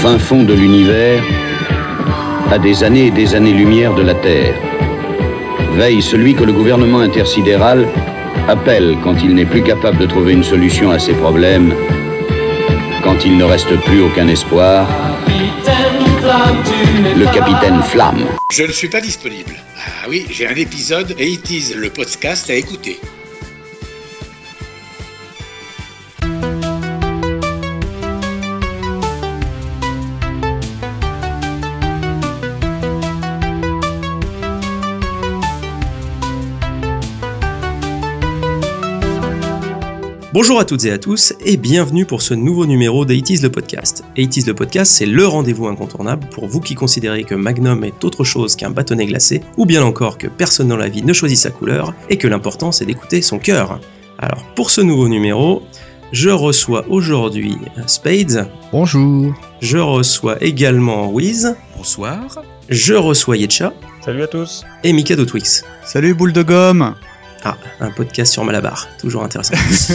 fin fond de l'univers, à des années et des années-lumière de la Terre, veille celui que le gouvernement intersidéral appelle quand il n'est plus capable de trouver une solution à ses problèmes, quand il ne reste plus aucun espoir, le capitaine Flamme. Je ne suis pas disponible. Ah oui, j'ai un épisode et It Is le podcast à écouter. Bonjour à toutes et à tous et bienvenue pour ce nouveau numéro de It Is le podcast. It Is le podcast, c'est le rendez-vous incontournable pour vous qui considérez que Magnum est autre chose qu'un bâtonnet glacé, ou bien encore que personne dans la vie ne choisit sa couleur et que l'important c'est d'écouter son cœur. Alors pour ce nouveau numéro, je reçois aujourd'hui Spades. Bonjour. Je reçois également Wiz. Bonsoir. Je reçois Yetcha. Salut à tous. Et Mikado Twix. Salut boule de gomme. Ah, un podcast sur Malabar, toujours intéressant.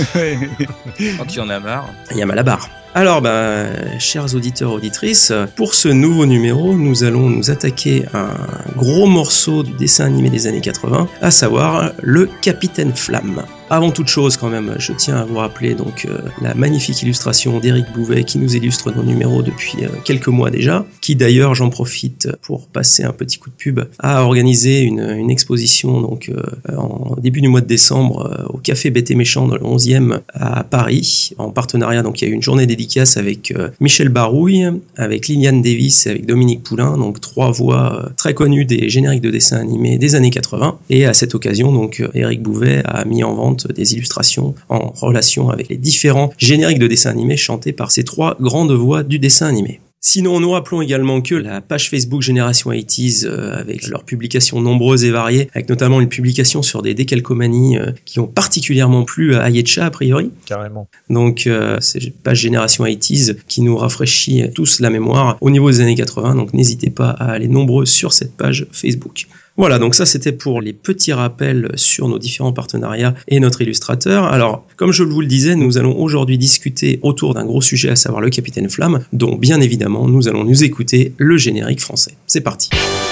Quand il y en a marre. Il y a Malabar. Alors, chers auditeurs, auditrices, pour ce nouveau numéro, nous allons nous attaquer à un gros morceau du dessin animé des années 80, à savoir le Capitaine Flamme. Avant toute chose, quand même, je tiens à vous rappeler donc la magnifique illustration d'Éric Bouvet qui nous illustre nos numéros depuis quelques mois déjà, qui d'ailleurs, j'en profite pour passer un petit coup de pub, a organisé une exposition donc en début du mois de décembre au Café Bête et Méchant dans le 11e à Paris, en partenariat. Donc il y a eu une journée dédicace avec Michel Barouille, avec Liliane Davis et avec Dominique Poulain, donc trois voix très connues des génériques de dessins animés des années 80. Et à cette occasion, donc Éric Bouvet a mis en vente des illustrations en relation avec les différents génériques de dessins animés chantés par ces trois grandes voix du dessin animé. Sinon, nous rappelons également que la page Facebook Génération 80s, avec leurs publications nombreuses et variées, avec notamment une publication sur des décalcomanies qui ont particulièrement plu à Yetcha a priori. Carrément. Donc, c'est une page Génération 80s qui nous rafraîchit tous la mémoire au niveau des années 80, donc n'hésitez pas à aller nombreux sur cette page Facebook. Voilà, donc ça c'était pour les petits rappels sur nos différents partenariats et notre illustrateur. Alors, comme je vous le disais, nous allons aujourd'hui discuter autour d'un gros sujet, à savoir le Capitaine Flamme, dont bien évidemment nous allons nous écouter le générique français. C'est parti.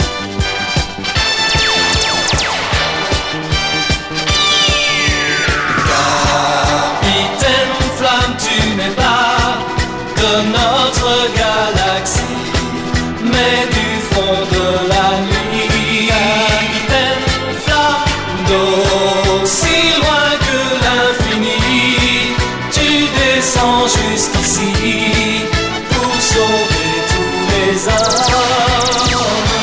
Capitaine Flamme, tu n'es pas de notre galaxie, mais du fond de la nuit. Si loin que l'infini, tu descends jusqu'ici pour sauver tous les hommes.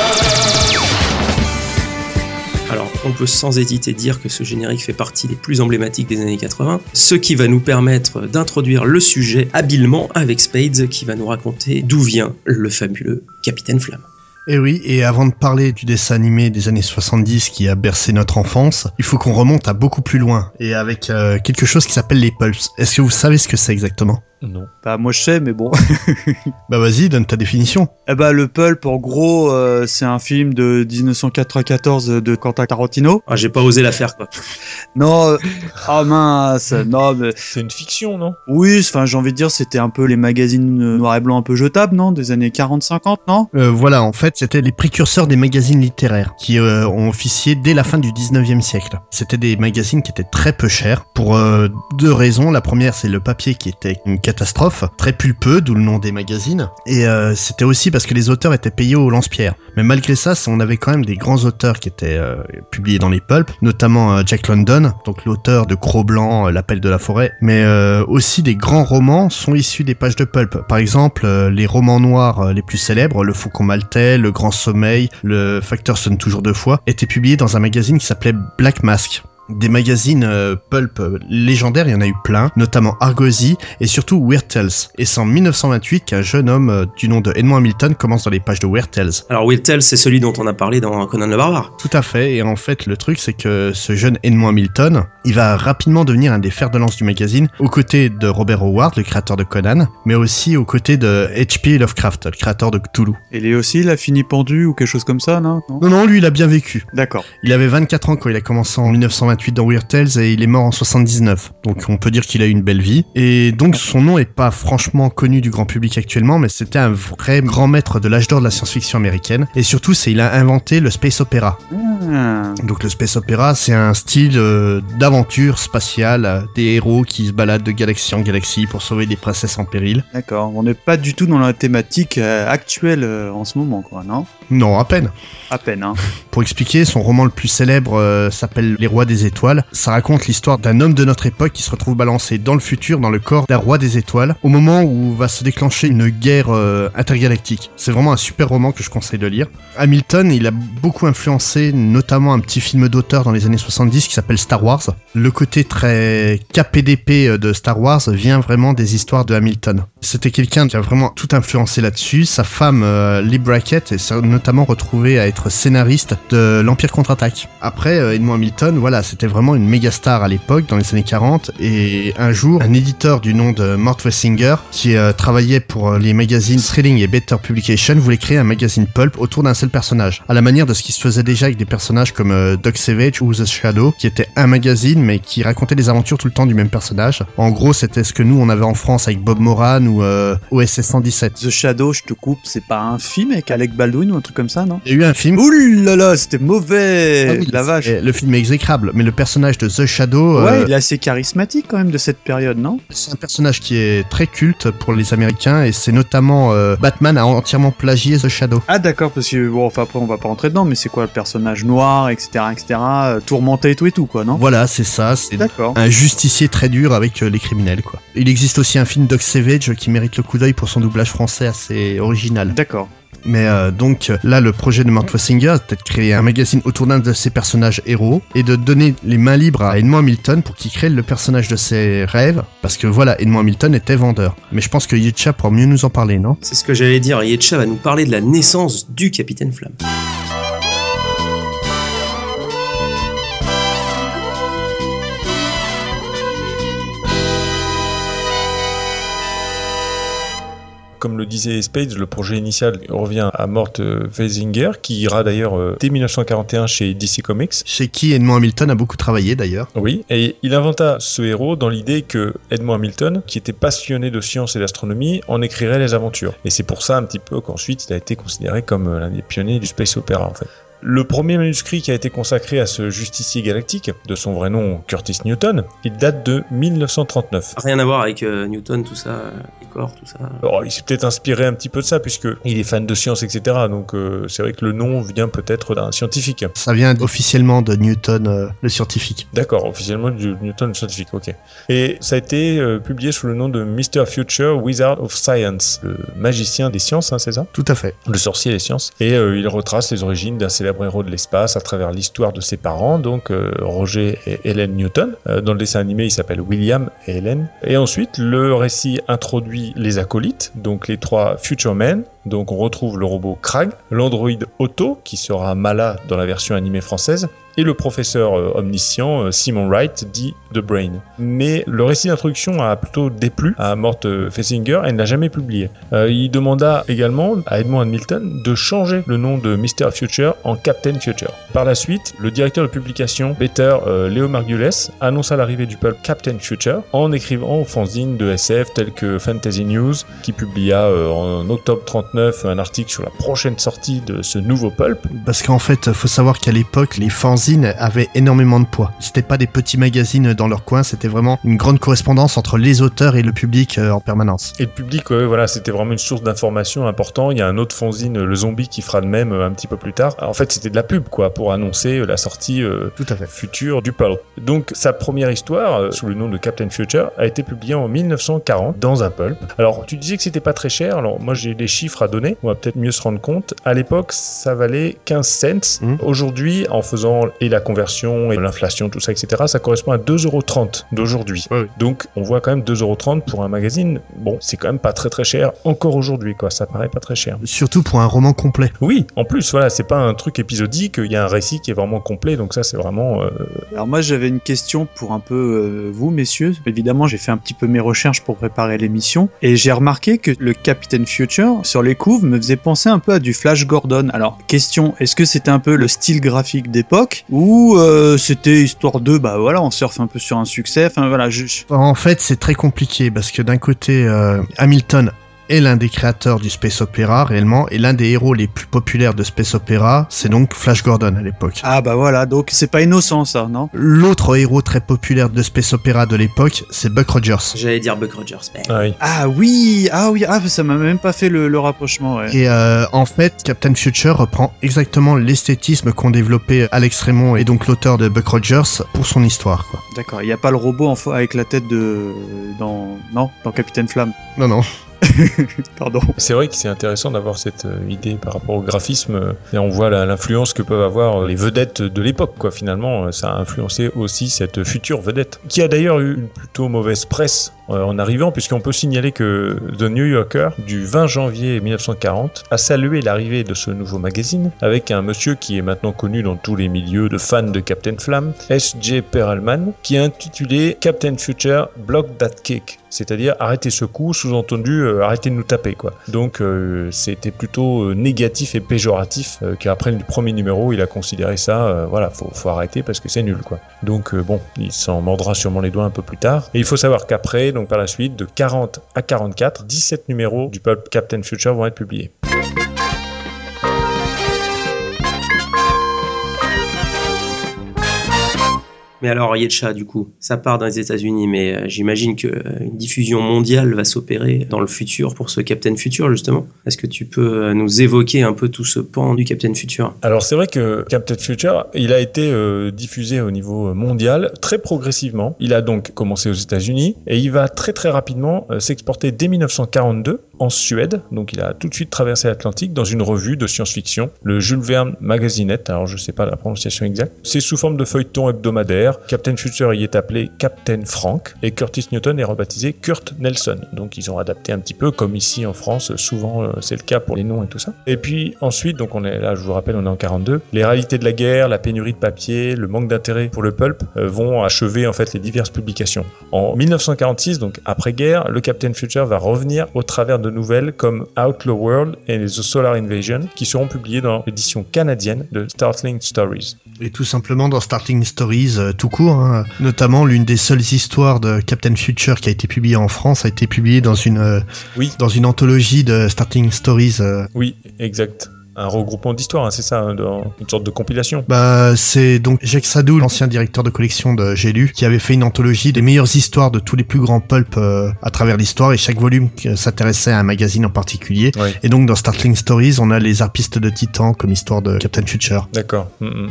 Alors, on peut sans hésiter dire que ce générique fait partie des plus emblématiques des années 80, ce qui va nous permettre d'introduire le sujet habilement avec Spades qui va nous raconter d'où vient le fabuleux Capitaine Flamme. Et oui, et avant de parler du dessin animé des années 70 qui a bercé notre enfance, il faut qu'on remonte à beaucoup plus loin, et avec quelque chose qui s'appelle les pulps. Est-ce que vous savez ce que c'est exactement ? Non. Bah moi je sais, mais bon. Bah vas-y, donne ta définition. Eh bah le pulp, en gros, c'est un film de 1994 de Quentin Tarantino. Ah, j'ai pas osé la faire, quoi. Non, ah mince, non mais... C'est une fiction, non ? Oui, enfin j'ai envie de dire, c'était un peu les magazines noir et blanc un peu jetables, non ? Des années 40-50, non ? Voilà, en fait, c'était les précurseurs des magazines littéraires, qui ont officié dès la fin du 19e siècle. C'était des magazines qui étaient très peu chers, pour deux raisons. La première, c'est le papier qui était une catastrophe, très pulpeux, d'où le nom des magazines, et c'était aussi parce que les auteurs étaient payés au lance-pierre. Mais malgré ça, on avait quand même des grands auteurs qui étaient publiés dans les pulps, notamment Jack London, donc l'auteur de Cro-Blanc, L'Appel de la Forêt, mais aussi des grands romans sont issus des pages de pulp. Par exemple, les romans noirs les plus célèbres, Le Faucon Maltais, Le Grand Sommeil, Le Facteur sonne toujours deux fois, étaient publiés dans un magazine qui s'appelait Black Mask. Des magazines pulp légendaires, il y en a eu plein, notamment Argosy et surtout Weird Tales. Et c'est en 1928 qu'un jeune homme du nom de Edmond Hamilton commence dans les pages de Weird Tales. Alors Weird Tales, c'est celui dont on a parlé dans Conan le Barbare. Tout à fait, et en fait le truc c'est que ce jeune Edmond Hamilton, il va rapidement devenir un des fers de lance du magazine, aux côtés de Robert Howard, le créateur de Conan, mais aussi aux côtés de H.P. Lovecraft, le créateur de Cthulhu. Et lui aussi, il a fini pendu ou quelque chose comme ça, non ? Non, lui il a bien vécu. D'accord. Il avait 24 ans quand il a commencé en 1928. 88 dans Weird Tales et il est mort en 79. Donc on peut dire qu'il a eu une belle vie. Et donc son nom est pas franchement connu du grand public actuellement, mais c'était un vrai grand maître de l'âge d'or de la science-fiction américaine. Et surtout, il a inventé le space opera. Donc le space opera, c'est un style d'aventure spatiale, des héros qui se baladent de galaxie en galaxie pour sauver des princesses en péril. D'accord, on n'est pas du tout dans la thématique actuelle en ce moment, quoi, non ? Non, à peine. À peine, hein. Pour expliquer, son roman le plus célèbre s'appelle Les Rois des Étoiles. Ça raconte l'histoire d'un homme de notre époque qui se retrouve balancé dans le futur, dans le corps d'un roi des étoiles, au moment où va se déclencher une guerre intergalactique. C'est vraiment un super roman que je conseille de lire. Hamilton, il a beaucoup influencé notamment un petit film d'auteur dans les années 70 qui s'appelle Star Wars. Le côté très KPDP de Star Wars vient vraiment des histoires de Hamilton. C'était quelqu'un qui a vraiment tout influencé là-dessus. Sa femme, Lee Brackett, s'est notamment retrouvée à être scénariste de l'Empire contre-attaque. Après, Edmond Hamilton, voilà, c'était vraiment une méga star à l'époque, dans les années 40, et un jour, un éditeur du nom de Mort Wessinger, qui travaillait pour les magazines Thrilling et Better Publication, voulait créer un magazine pulp autour d'un seul personnage, à la manière de ce qui se faisait déjà avec des personnages comme Doc Savage ou The Shadow, qui était un magazine, mais qui racontait des aventures tout le temps du même personnage. En gros, c'était ce que nous, on avait en France avec Bob Moran ou OSS 117. The Shadow, je te coupe, c'est pas un film avec Alec Baldwin ou un truc comme ça, non ? Il y a eu un film. Ouh là là, c'était mauvais. Ah oui, la vache. Le film est exécrable, mais le personnage de The Shadow... Ouais, il est assez charismatique quand même de cette période, non ? C'est un personnage qui est très culte pour les Américains, et c'est notamment Batman a entièrement plagié The Shadow. Ah d'accord, parce que bon, enfin après on va pas rentrer dedans, mais c'est quoi le personnage noir, etc., tourmenté et tout, quoi, non ? Voilà, c'est ça, c'est D'accord. un justicier très dur avec les criminels, quoi. Il existe aussi un film Doc Savage qui mérite le coup d'œil pour son doublage français assez original. D'accord. Mais donc là, le projet de Mort Wessinger, c'était de créer un magazine autour d'un de ses personnages héros et de donner les mains libres à Edmond Hamilton pour qu'il crée le personnage de ses rêves, parce que voilà, Edmond Hamilton était vendeur. Mais je pense que Yetcha pourra mieux nous en parler, non ? C'est ce que j'allais dire. Yetcha va nous parler de la naissance du Capitaine Flamme. Comme le disait Spades, le projet initial revient à Mort Wessinger, qui ira d'ailleurs dès 1941 chez DC Comics. Chez qui Edmond Hamilton a beaucoup travaillé d'ailleurs. Oui, et il inventa ce héros dans l'idée que Edmond Hamilton, qui était passionné de science et d'astronomie, en écrirait les aventures. Et c'est pour ça un petit peu qu'ensuite il a été considéré comme l'un des pionniers du space opera en fait. Le premier manuscrit qui a été consacré à ce justicier galactique, de son vrai nom Curtis Newton, il date de 1939. Rien à voir avec Newton, tout ça, les corps, tout ça. Alors, il s'est peut-être inspiré un petit peu de ça, puisqu'il est fan de science, etc. Donc c'est vrai que le nom vient peut-être d'un scientifique. Ça vient officiellement de Newton, le scientifique. D'accord, officiellement de Newton, le scientifique, ok. Et ça a été publié sous le nom de Mr. Future Wizard of Science, le magicien des sciences, hein, c'est ça ? Tout à fait. Le sorcier des sciences. Et il retrace les origines d'un célèbre héros de l'espace à travers l'histoire de ses parents, donc Roger et Helen Newton. Dans le dessin animé, il s'appelle William et Helen. Et ensuite, le récit introduit les acolytes, donc les 3 Future Men. Donc on retrouve le robot Krag, l'androïde Otto, qui sera Mala dans la version animée française, et le professeur omniscient Simon Wright, dit The Brain. Mais le récit d'introduction a plutôt déplu à Mort Wessinger et ne l'a jamais publié. Il demanda également à Edmond Hamilton de changer le nom de Mr. Future en Captain Future. Par la suite, le directeur de publication, Peter Leo Margules, annonça l'arrivée du pulp Captain Future en écrivant aux fanzines de SF tels que Fantasy News, qui publia en octobre 39 un article sur la prochaine sortie de ce nouveau pulp. Parce qu'en fait, faut savoir qu'à l'époque, les fanzines avaient énormément de poids. C'était pas des petits magazines dans leur coin, c'était vraiment une grande correspondance entre les auteurs et le public en permanence. Et le public, voilà, c'était vraiment une source d'information importante. Il y a un autre fanzine, le Zombie, qui fera de même un petit peu plus tard. En fait, c'était de la pub, quoi, pour annoncer la sortie tout à fait future du pulp. Donc, sa première histoire, sous le nom de Captain Future, a été publiée en 1940 dans un pulp. Alors, tu disais que c'était pas très cher. Alors, moi, j'ai des chiffres à donner. On va peut-être mieux se rendre compte. À l'époque, ça valait 15 cents. Aujourd'hui, en faisant et la conversion et l'inflation, tout ça, etc., ça correspond à 2,30€ d'aujourd'hui. Oui. Donc, on voit quand même 2,30€ pour un magazine. Bon, c'est quand même pas très très cher encore aujourd'hui, quoi. Ça paraît pas très cher. Surtout pour un roman complet. Oui, en plus, voilà, c'est pas un truc épisodique, il y a un récit qui est vraiment complet, donc ça, c'est vraiment... Alors moi, j'avais une question pour un peu vous, messieurs. Évidemment, j'ai fait un petit peu mes recherches pour préparer l'émission, et j'ai remarqué que le Captain Future, sur les les couves me faisait penser un peu à du Flash Gordon. Alors, question, est-ce que c'était un peu le style graphique d'époque ou c'était histoire de, bah voilà, on surfe un peu sur un succès, enfin voilà. En fait, c'est très compliqué parce que d'un côté, Hamilton est l'un des créateurs du Space Opera réellement, et l'un des héros les plus populaires de Space Opera, c'est donc Flash Gordon à l'époque. Ah bah voilà, donc c'est pas innocent ça, non? L'autre héros très populaire de Space Opera de l'époque, c'est Buck Rogers. J'allais dire Buck Rogers. Mais... Ah oui, ça m'a même pas fait le rapprochement. Ouais. Et en fait, Captain Future reprend exactement l'esthétisme qu'ont développé Alex Raymond et donc l'auteur de Buck Rogers pour son histoire, quoi. D'accord, il y a pas le robot avec la tête dans Capitaine Flamme. Non. Pardon. C'est vrai que c'est intéressant d'avoir cette idée par rapport au graphisme, et on voit l'influence que peuvent avoir les vedettes de l'époque, quoi. Finalement, ça a influencé aussi cette future vedette, qui a d'ailleurs eu une plutôt mauvaise presse en arrivant, puisqu'on peut signaler que The New Yorker, du 20 janvier 1940, a salué l'arrivée de ce nouveau magazine avec un monsieur qui est maintenant connu dans tous les milieux de fans de Captain Flamme, S.J. Perelman, qui a intitulé Captain Future Block That Kick, c'est-à-dire arrêtez ce coup, sous-entendu arrêtez de nous taper, quoi. Donc c'était plutôt négatif et péjoratif, qu'après le premier numéro il a considéré ça, voilà, faut arrêter parce que c'est nul, quoi. Donc bon, il s'en mordra sûrement les doigts un peu plus tard. Et il faut savoir qu'après, donc par la suite, de 40 à 44, 17 numéros du pulp Captain Future vont être publiés. Mais alors, Yetcha, du coup, ça part dans les États-Unis, mais j'imagine qu'une diffusion mondiale va s'opérer dans le futur pour ce Captain Future, justement. Est-ce que tu peux nous évoquer un peu tout ce pan du Captain Future ? Alors, c'est vrai que Captain Future, il a été diffusé au niveau mondial très progressivement. Il a donc commencé aux États-Unis et il va très très rapidement s'exporter dès 1942 en Suède. Donc, il a tout de suite traversé l'Atlantique dans une revue de science-fiction, le Jules Verne Magazinette. Alors, je sais pas la prononciation exacte. C'est sous forme de feuilleton hebdomadaire. Captain Future y est appelé Captain Frank et Curtis Newton est rebaptisé Kurt Nelson. Donc ils ont adapté un petit peu comme ici en France, souvent c'est le cas pour les noms et tout ça. Et puis ensuite, donc on est là, je vous rappelle, on est en 42. Les réalités de la guerre, la pénurie de papier, le manque d'intérêt pour le pulp vont achever en fait les diverses publications. En 1946, donc après-guerre, le Captain Future va revenir au travers de nouvelles comme Outlaw World et The Solar Invasion qui seront publiées dans l'édition canadienne de Startling Stories. Et tout simplement dans Startling Stories, tout court, hein. Notamment l'une des seules histoires de Captain Future qui a été publiée en France a été publiée dans une anthologie de Startling Stories. Oui, exact. Un regroupement d'histoires, hein, c'est ça, une sorte de compilation. Bah, c'est donc Jacques Sadou, l'ancien directeur de collection de J'ai lu, qui avait fait une anthologie des meilleures histoires de tous les plus grands pulps à travers l'histoire, et chaque volume s'intéressait à un magazine en particulier. Oui. Et donc dans Startling Stories, on a les harpistes de Titan comme histoire de Captain Future. D'accord.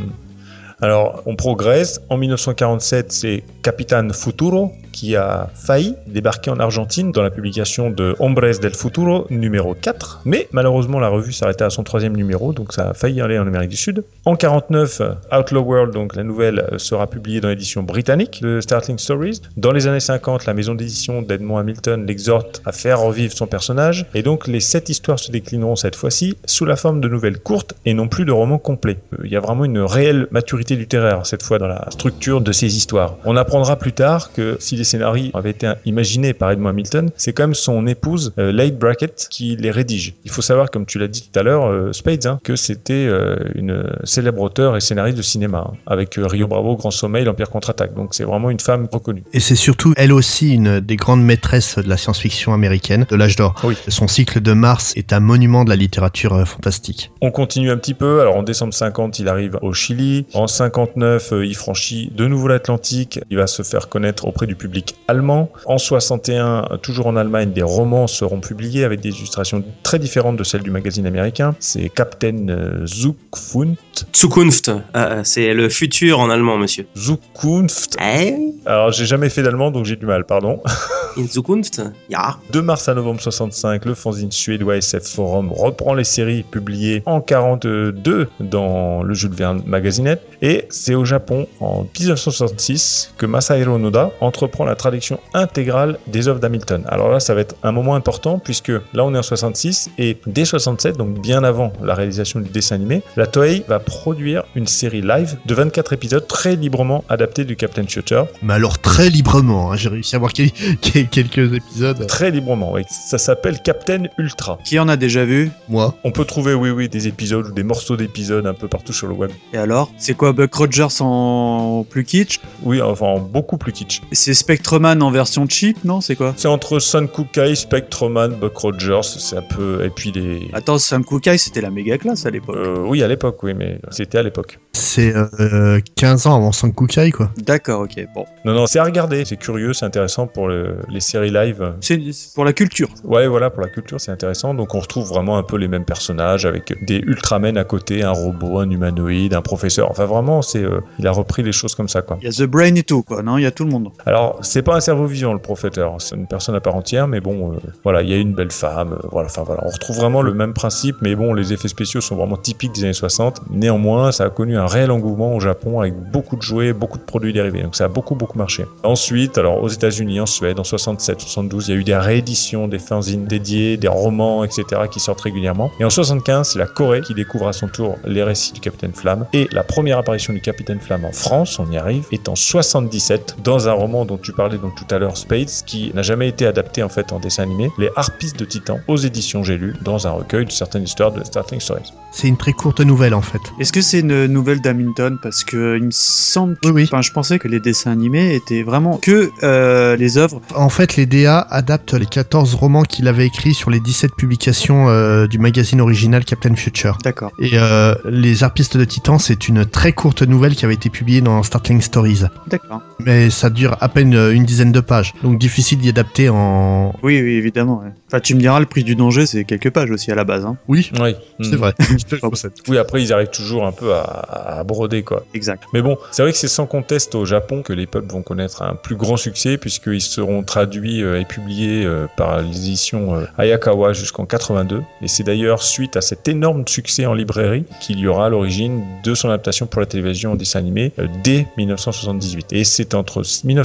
Alors, on progresse. En 1947, c'est Capitan Futuro qui a failli débarquer en Argentine dans la publication de Hombres del Futuro numéro 4. Mais malheureusement, la revue s'arrêtait à son 3e numéro, donc ça a failli aller en Amérique du Sud. En 49, Outlaw World, donc la nouvelle, sera publiée dans l'édition britannique de Startling Stories. Dans les années 50, la maison d'édition d'Edmond Hamilton l'exhorte à faire revivre son personnage. Et donc, les 7 histoires se déclineront cette fois-ci sous la forme de nouvelles courtes et non plus de romans complets. Il y a vraiment une réelle maturité littéraire, cette fois, dans la structure de ces histoires. On apprendra plus tard que si les scénarios avaient été imaginés par Edmond Hamilton, c'est quand même son épouse, Lade Brackett, qui les rédige. Il faut savoir, comme tu l'as dit tout à l'heure, Spades, que c'était une célèbre auteure et scénariste de cinéma, avec Rio Bravo, Grand Sommeil, l'Empire contre-attaque. Donc c'est vraiment une femme reconnue. Et c'est surtout, elle aussi, une des grandes maîtresses de la science-fiction américaine, de l'âge d'or. Oui. Son cycle de Mars est un monument de la littérature fantastique. On continue un petit peu. Alors en décembre 50, il arrive au Chili. En 59, il franchit de nouveau l'Atlantique. Il va se faire connaître auprès du public allemand. En 61, toujours en Allemagne, des romans seront publiés avec des illustrations très différentes de celles du magazine américain. C'est Captain Zukunft. C'est le futur en allemand, monsieur. Zukunft. Alors, j'ai jamais fait d'allemand, donc j'ai du mal, pardon. In Zukunft, ja. De mars à novembre 65, le fanzine suédois SF Forum reprend les séries publiées en 42 dans le Jules Verne Magazinette. Et c'est au Japon, en 1966, que Masahiro Noda entreprend la traduction intégrale des œuvres d'Hamilton. Alors là, ça va être un moment important, puisque là, on est en 66, et dès 67, donc bien avant la réalisation du dessin animé, la Toei va produire une série live de 24 épisodes très librement adaptés du Captain Future. Mais alors très librement, hein, j'ai réussi à voir qu'il y a quelques épisodes. Très librement, oui. Ça s'appelle Captain Ultra. Qui en a déjà vu? Moi. On peut trouver, oui, des épisodes ou des morceaux d'épisodes un peu partout sur le web. Et alors? C'est quoi, Buck Rogers en plus kitsch? Oui, enfin, beaucoup plus kitsch. C'est Spectreman en version cheap, non? C'est quoi? C'est entre Son Kukai, Spectreman, Buck Rogers, c'est un peu... Et puis les... Attends, Sam Kukai, c'était la méga classe à l'époque. Oui, à l'époque, oui, mais c'était à l'époque. C'est 15 ans avant Sankukai, quoi. D'accord, ok, bon. Non, c'est à regarder, c'est curieux, c'est intéressant pour les séries live. C'est pour la culture. Ouais, voilà, pour la culture, c'est intéressant. Donc on retrouve vraiment un peu les mêmes personnages avec des Ultramen à côté, un robot, un humanoïde, un professeur. Enfin, vraiment, il a repris les choses comme ça, quoi. Il y a The Brain et tout, quoi, non? Il y a tout le monde. Alors, c'est pas un cerveau vivant, le professeur. C'est une personne à part entière, mais bon, voilà, il y a une belle femme. Voilà, on retrouve vraiment le même principe, mais bon, les effets spéciaux sont vraiment typiques des années 60. Néanmoins, ça a connu un réel engouement au Japon avec beaucoup de jouets, beaucoup de produits dérivés. Donc ça a beaucoup marché. Ensuite, alors aux États-Unis, en Suède, en 67, 72, il y a eu des rééditions, des fanzines dédiés, des romans, etc. qui sortent régulièrement. Et en 75, c'est la Corée qui découvre à son tour les récits du Capitaine Flamme. Et la première apparition du Capitaine Flamme en France, on y arrive, est en 77, dans un roman dont tu parlais donc tout à l'heure, Spades, qui n'a jamais été adapté en fait en dessin animé, Les Harpistes de Titan, aux éditions J'ai lu, dans un recueil de certaines histoires de Startling Stories. C'est une très courte nouvelle, en fait. Est-ce que c'est une nouvelle d'Hamilton? Parce que il me semble que... Oui. Enfin, je pensais que les dessins animés étaient vraiment que les œuvres. En fait, les DA adaptent les 14 romans qu'il avait écrits sur les 17 publications du magazine original Captain Future. D'accord. Et Les Harpistes de Titan, c'est une très courte nouvelle qui avait été publiée dans Startling Stories. D'accord. Mais ça dure à peine une dizaine de pages, donc difficile d'y adapter en... Oui, évidemment. Ouais. Enfin, tu me diras, le prix du danger, c'est quelques pages aussi à la base. Hein. Oui, Oui, c'est vrai. Oui, après, ils arrivent toujours un peu à broder, quoi. Exact. Mais bon, c'est vrai que c'est sans conteste au Japon que les pulps vont connaître un plus grand succès, puisqu'ils seront traduits et publiés par l'édition Hayakawa jusqu'en 82. Et c'est d'ailleurs suite à cet énorme succès en librairie qu'il y aura à l'origine de son adaptation pour la télévision en dessin animé dès 1978. Et c'est entre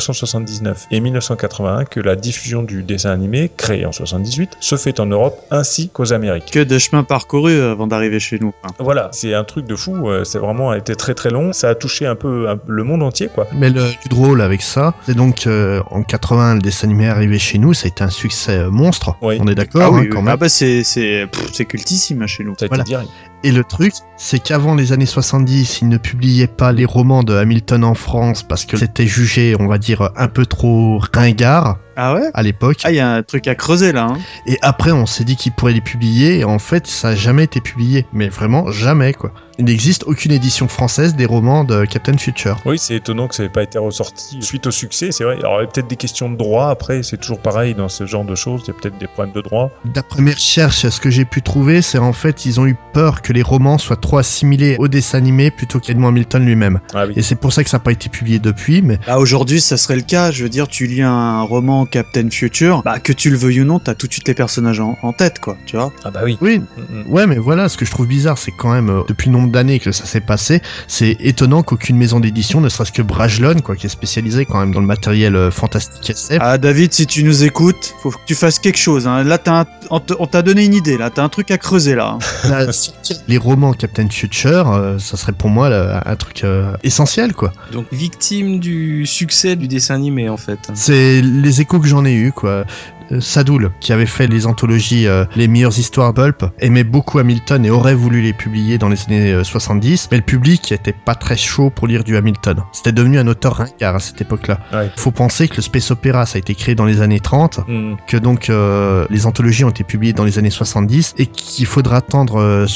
1979 et 1981 que la diffusion du dessin animé, créé en 78, se fait en Europe ainsi qu'aux Amériques. Que de chemin parcouru avant d'arriver chez nous. Hein. Voilà, c'est un truc de fou, c'est vraiment été très très long, ça a touché un peu le monde entier, quoi. Mais le plus drôle avec ça, c'est donc en 80, le dessin animé est arrivé chez nous, ça a été un succès monstre, Oui. on est d'accord, Ah oui, quand oui. même. Ah bah c'est cultissime chez nous. Ça a été Voilà. direct. Et le truc, c'est qu'avant les années 70, ils ne publiaient pas les romans de Hamilton en France parce que c'était jugé, on va dire, un peu trop ringard Ah ouais? à l'époque. Ah, il y a un truc à creuser là. Hein. Et après, on s'est dit qu'ils pourraient les publier, et en fait, ça a jamais été publié. Mais vraiment, jamais, quoi. Il n'existe aucune édition française des romans de Captain Future. Oui, c'est étonnant que ça n'ait pas été ressorti suite au succès, c'est vrai. Alors, il y a peut-être des questions de droit, après, c'est toujours pareil dans ce genre de choses, il y a peut-être des problèmes de droit. D'après mes recherches, ce que j'ai pu trouver, c'est en fait, ils ont eu peur que les romans soient trop assimilés au dessin animé plutôt qu'Edmond Hamilton lui-même. Ah oui. Et c'est pour ça que ça n'a pas été publié depuis, mais Là aujourd'hui, ça serait le cas. Je veux dire, tu lis un roman Captain Future, bah que tu le veuilles ou non, t'as tout de suite les personnages en tête, quoi. Tu vois? Ah bah oui. oui, Mm-mm. ouais, mais voilà, ce que je trouve bizarre, c'est quand même, depuis nombre d'années que ça s'est passé, c'est étonnant qu'aucune maison d'édition, ne serait-ce que Brajlon, quoi, qui est spécialisé quand même dans le matériel fantastique SF. Ah David, si tu nous écoutes, faut que tu fasses quelque chose. Hein. Là, on t'a donné une idée. Là, t'as un truc à creuser là. Hein. Là, sortir les romans Captain Future, ça serait pour moi un truc essentiel, quoi. Donc victime du succès du dessin animé en fait. C'est les échos que j'en ai eu, quoi. Sadoul, qui avait fait les anthologies Les meilleures histoires Pulp, aimait beaucoup Hamilton et aurait voulu les publier dans les années 70, mais le public était pas très chaud pour lire du Hamilton. C'était devenu un auteur ringard à cette époque-là. Ouais. Faut penser que le space opéra, ça a été créé dans les années 30, que donc les anthologies ont été publiées dans les années 70, et qu'il faudra attendre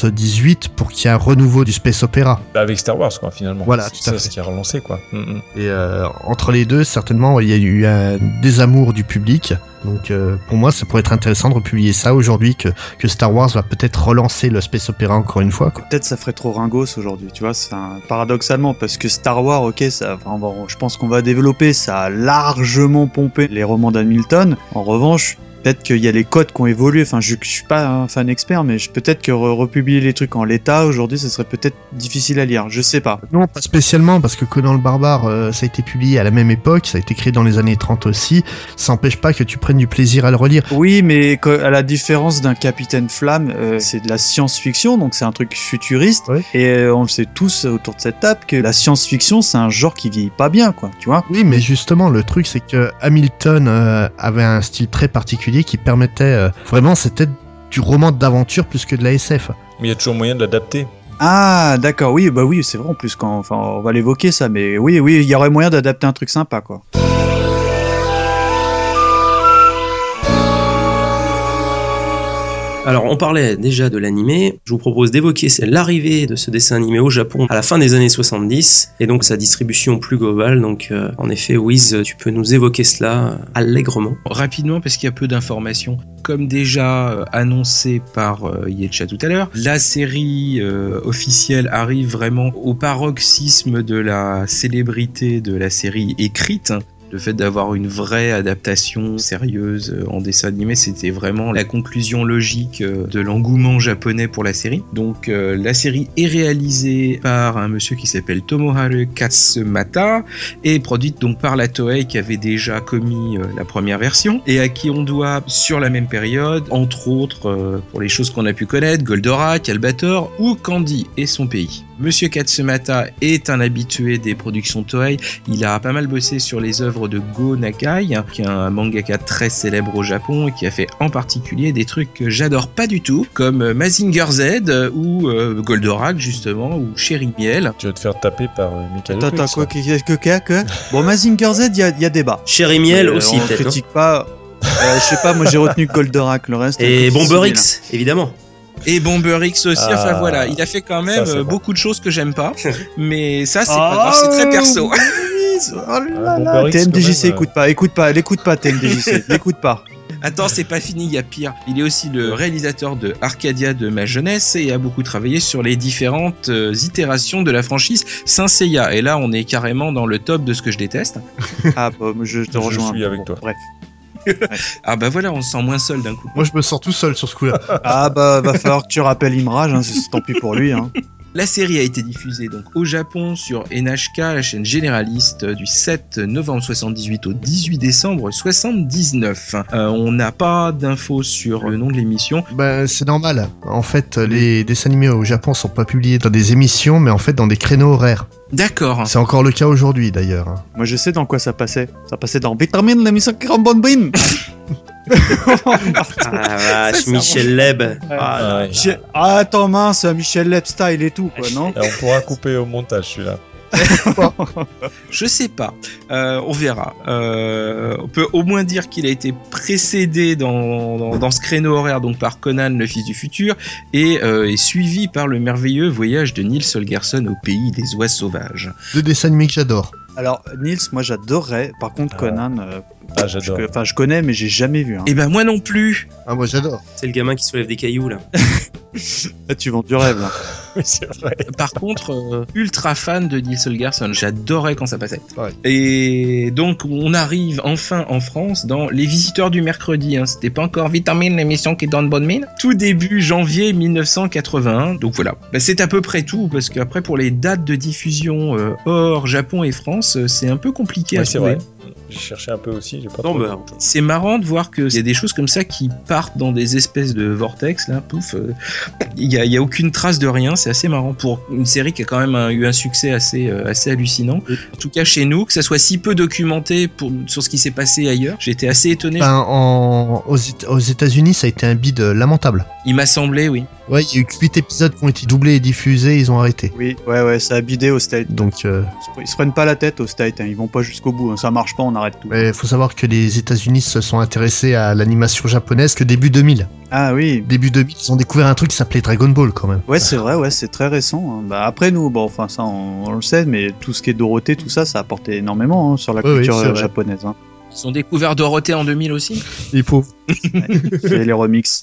78 pour qu'il y ait un renouveau du space opéra. Bah, avec Star Wars, quoi, finalement. Voilà, C'est tout à ça fait. ce qui a relancé, quoi. Et entre les deux, certainement, il y a eu un désamour du public. Donc pour moi, ça pourrait être intéressant de republier ça aujourd'hui, que Star Wars va peut-être relancer le space opéra encore une fois, quoi. Peut-être ça ferait trop ringos aujourd'hui, tu vois, paradoxalement, parce que Star Wars, ok, je pense qu'on va développer, ça a largement pompé les romans d'Hamilton. En revanche, Peut-être qu'il y a les codes qui ont évolué. Enfin, je suis pas un fan expert, mais peut-être que republier les trucs en l'état aujourd'hui, ce serait peut-être difficile à lire. Je sais pas. Non, pas spécialement, parce que Conan le Barbare, ça a été publié à la même époque, ça a été créé dans les années 30 aussi. Ça n'empêche pas que tu prennes du plaisir à le relire. Oui, mais à la différence d'un Capitaine Flamme, c'est de la science-fiction, donc c'est un truc futuriste. Ouais. Et on le sait tous autour de cette table que la science-fiction, c'est un genre qui vieillit pas bien, quoi. Tu vois ? Oui, mais justement, le truc, c'est que Hamilton avait un style très particulier qui permettait vraiment, c'était du roman d'aventure plus que de la SF. Mais il y a toujours moyen de l'adapter. Ah, d'accord, oui, bah oui, c'est vrai en plus, on va l'évoquer ça, mais oui, il y aurait moyen d'adapter un truc sympa, quoi. Alors, on parlait déjà de l'animé. Je vous propose d'évoquer l'arrivée de ce dessin animé au Japon à la fin des années 70 et donc sa distribution plus globale. Donc, en effet, Wiz, tu peux nous évoquer cela allègrement. Rapidement, parce qu'il y a peu d'informations. Comme déjà annoncé par Yetcha tout à l'heure, la série officielle arrive vraiment au paroxysme de la célébrité de la série écrite. Le fait d'avoir une vraie adaptation sérieuse en dessin animé, c'était vraiment la conclusion logique de l'engouement japonais pour la série. Donc la série est réalisée par un monsieur qui s'appelle Tomoharu Katsumata et produite donc par la Toei qui avait déjà commis la première version et à qui on doit sur la même période, entre autres pour les choses qu'on a pu connaître, Goldorak, Albator ou Candy et son pays. Monsieur Katsumata est un habitué des productions Toei. Il a pas mal bossé sur les œuvres de Go Nakai, qui est un mangaka très célèbre au Japon et qui a fait en particulier des trucs que j'adore pas du tout, comme Mazinger Z ou Goldorak justement, ou Chéri Miel. Tu vas te faire taper par Michael Attends, Lewis, quoi Bon, Mazinger Z, il y a débat. Chéri Miel aussi, on peut-être. critique pas. Je sais pas, moi j'ai retenu Goldorak, le reste. Et Bomber X, évidemment. Et Bomber X aussi, Ah, enfin voilà, il a fait quand même ça, c'est beaucoup de choses que j'aime pas, mais ça c'est pas grave, c'est très perso. Oh là là, Bomber X, TMDJC, quand même, l'écoute pas, TMDJC, l'écoute pas. Attends, c'est pas fini, il y a pire. Il est aussi le réalisateur de Arcadia de ma jeunesse et a beaucoup travaillé sur les différentes itérations de la franchise Saint Seiya. Et là, on est carrément dans le top de ce que je déteste. Ah bah, je te rejoins. suis avec toi. Bref. Ah bah voilà, on se sent moins seul d'un coup. Moi, je me sens tout seul sur ce coup-là. Ah bah, va falloir que tu rappelles Imrage, hein, tant pis pour lui. Hein. La série a été diffusée donc au Japon sur NHK, la chaîne généraliste, du 7 novembre 78 au 18 décembre 79. On n'a pas d'infos sur le nom de l'émission. Ben, c'est normal. En fait, les dessins animés au Japon sont pas publiés dans des émissions, mais en fait dans des créneaux horaires. D'accord. C'est encore le cas aujourd'hui, d'ailleurs. Moi, je sais dans quoi ça passait. Ça passait dans Vitamine, l'émission qui rend bonne brine. Ah vache, Michel Leb. Ah, ouais. Attends, mince, Michel Leb style et tout, quoi, non? Et on pourra couper au montage celui-là. Je sais pas, on verra. On peut au moins dire qu'il a été précédé dans ce créneau horaire donc par Conan, le fils du futur, et est suivi par le merveilleux voyage de Niels Holgersson au pays des oies sauvages. Deux dessins animés que j'adore. Alors, Niels, moi j'adorerais. Par contre, Conan, j'adore. je connais, mais j'ai jamais vu. Hein. Et ben moi non plus. Ah, moi j'adore. C'est le gamin qui soulève des cailloux là. Là, tu vends du rêve, là. Oui, c'est vrai. Par contre, ultra fan de Niels Holgersson, j'adorais quand ça passait. Ouais. Et donc on arrive enfin en France dans Les Visiteurs du mercredi. Hein. C'était pas encore Vitamine, l'émission qui donne bonne mine. Tout début janvier 1981. Donc voilà, c'est à peu près tout parce qu'après pour les dates de diffusion hors Japon et France, c'est un peu compliqué à Ouais, c'est trouver. vrai. J'ai cherché un peu aussi, j'ai pas Non, trouvé. bah, C'est marrant de voir qu'il y a des choses comme ça qui partent dans des espèces de vortex, là, pouf. Il y a aucune trace de rien, c'est assez marrant pour une série qui a quand même eu un succès assez hallucinant. En tout cas chez nous, que ça soit si peu documenté sur ce qui s'est passé ailleurs, j'étais assez étonné. Enfin, aux États-Unis, ça a été un bide lamentable. Il m'a semblé, oui. Ouais, il y a eu que 8 épisodes qui ont été doublés et diffusés, ils ont arrêté. Oui, ouais, ça a bidé au State. Donc, Ils se prennent pas la tête au State, hein. Ils vont pas jusqu'au bout. Hein. Ça marche pas, on arrête tout. il faut savoir que les États-Unis se sont intéressés à l'animation japonaise que début 2000. Ah oui. Début 2000, ils ont découvert un truc qui s'appelait Dragon Ball quand même. Ouais, c'est vrai, ouais, c'est très récent. Hein. Bah, après, nous, bon, enfin, ça, on le sait, mais tout ce qui est Dorothée, tout ça, ça a apporté énormément hein, sur la Oui, culture c'est vrai. japonaise. Hein. Ils ont découvert Dorothée en 2000 aussi. Il faut. Et les remixes.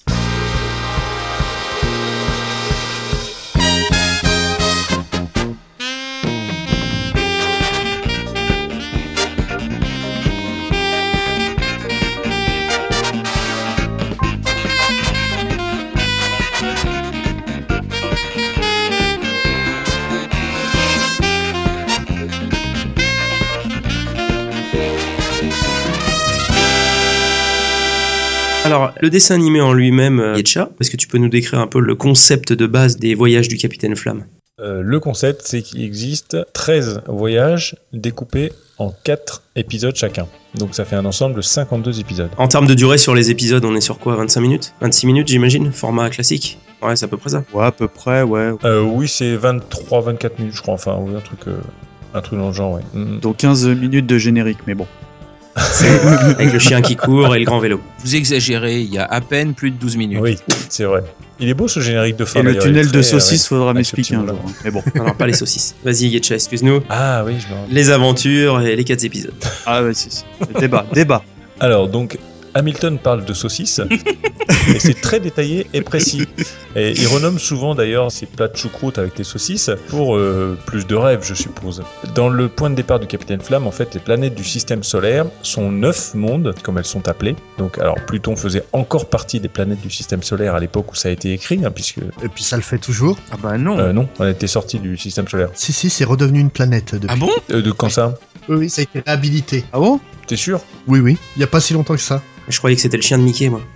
Alors, le dessin animé en lui-même, Yetcha, est-ce que tu peux nous décrire un peu le concept de base des voyages du Capitaine Flamme ? Le concept, c'est qu'il existe 13 voyages découpés en 4 épisodes chacun. Donc ça fait un ensemble de 52 épisodes. En termes de durée sur les épisodes, on est sur quoi, 25 minutes 26 minutes, j'imagine? Format classique? Ouais, c'est à peu près ça. Ouais, à peu près, ouais. Oui, c'est 23-24 minutes, je crois. Enfin, oui, un truc dans le genre, ouais. Donc 15 minutes de générique, mais bon. Avec le chien qui court et le grand vélo. Vous exagérez, il y a à peine plus de 12 minutes. Oui, c'est vrai. Il est beau ce générique de fin. Et le d'ailleurs, tunnel il est de très, saucisses, faudra m'expliquer un exceptionnel. jour. Mais bon. Alors, pas les saucisses. Vas-y, Yetcha, excuse-nous. Ah oui, je me rappelle. Les aventures et les 4 épisodes. Ah ouais, c'est. Débat. Alors, donc, Hamilton parle de saucisses, et c'est très détaillé et précis. Et il renomme souvent d'ailleurs ses plats de choucroute avec les saucisses pour plus de rêves, je suppose. Dans le point de départ du Capitaine Flamme, en fait, les planètes du système solaire sont 9 mondes, comme elles sont appelées. Donc, alors, Pluton faisait encore partie des planètes du système solaire à l'époque où ça a été écrit, hein, puisque... Et puis ça le fait toujours. Ah bah non. non, on était sorti du système solaire. Si, c'est redevenu une planète depuis. Ah bon? De quand ça? Oui, ça a été réhabilité. Ah bon? T'es sûr? Oui. Il y a pas si longtemps que ça. Je croyais que c'était le chien de Mickey, moi.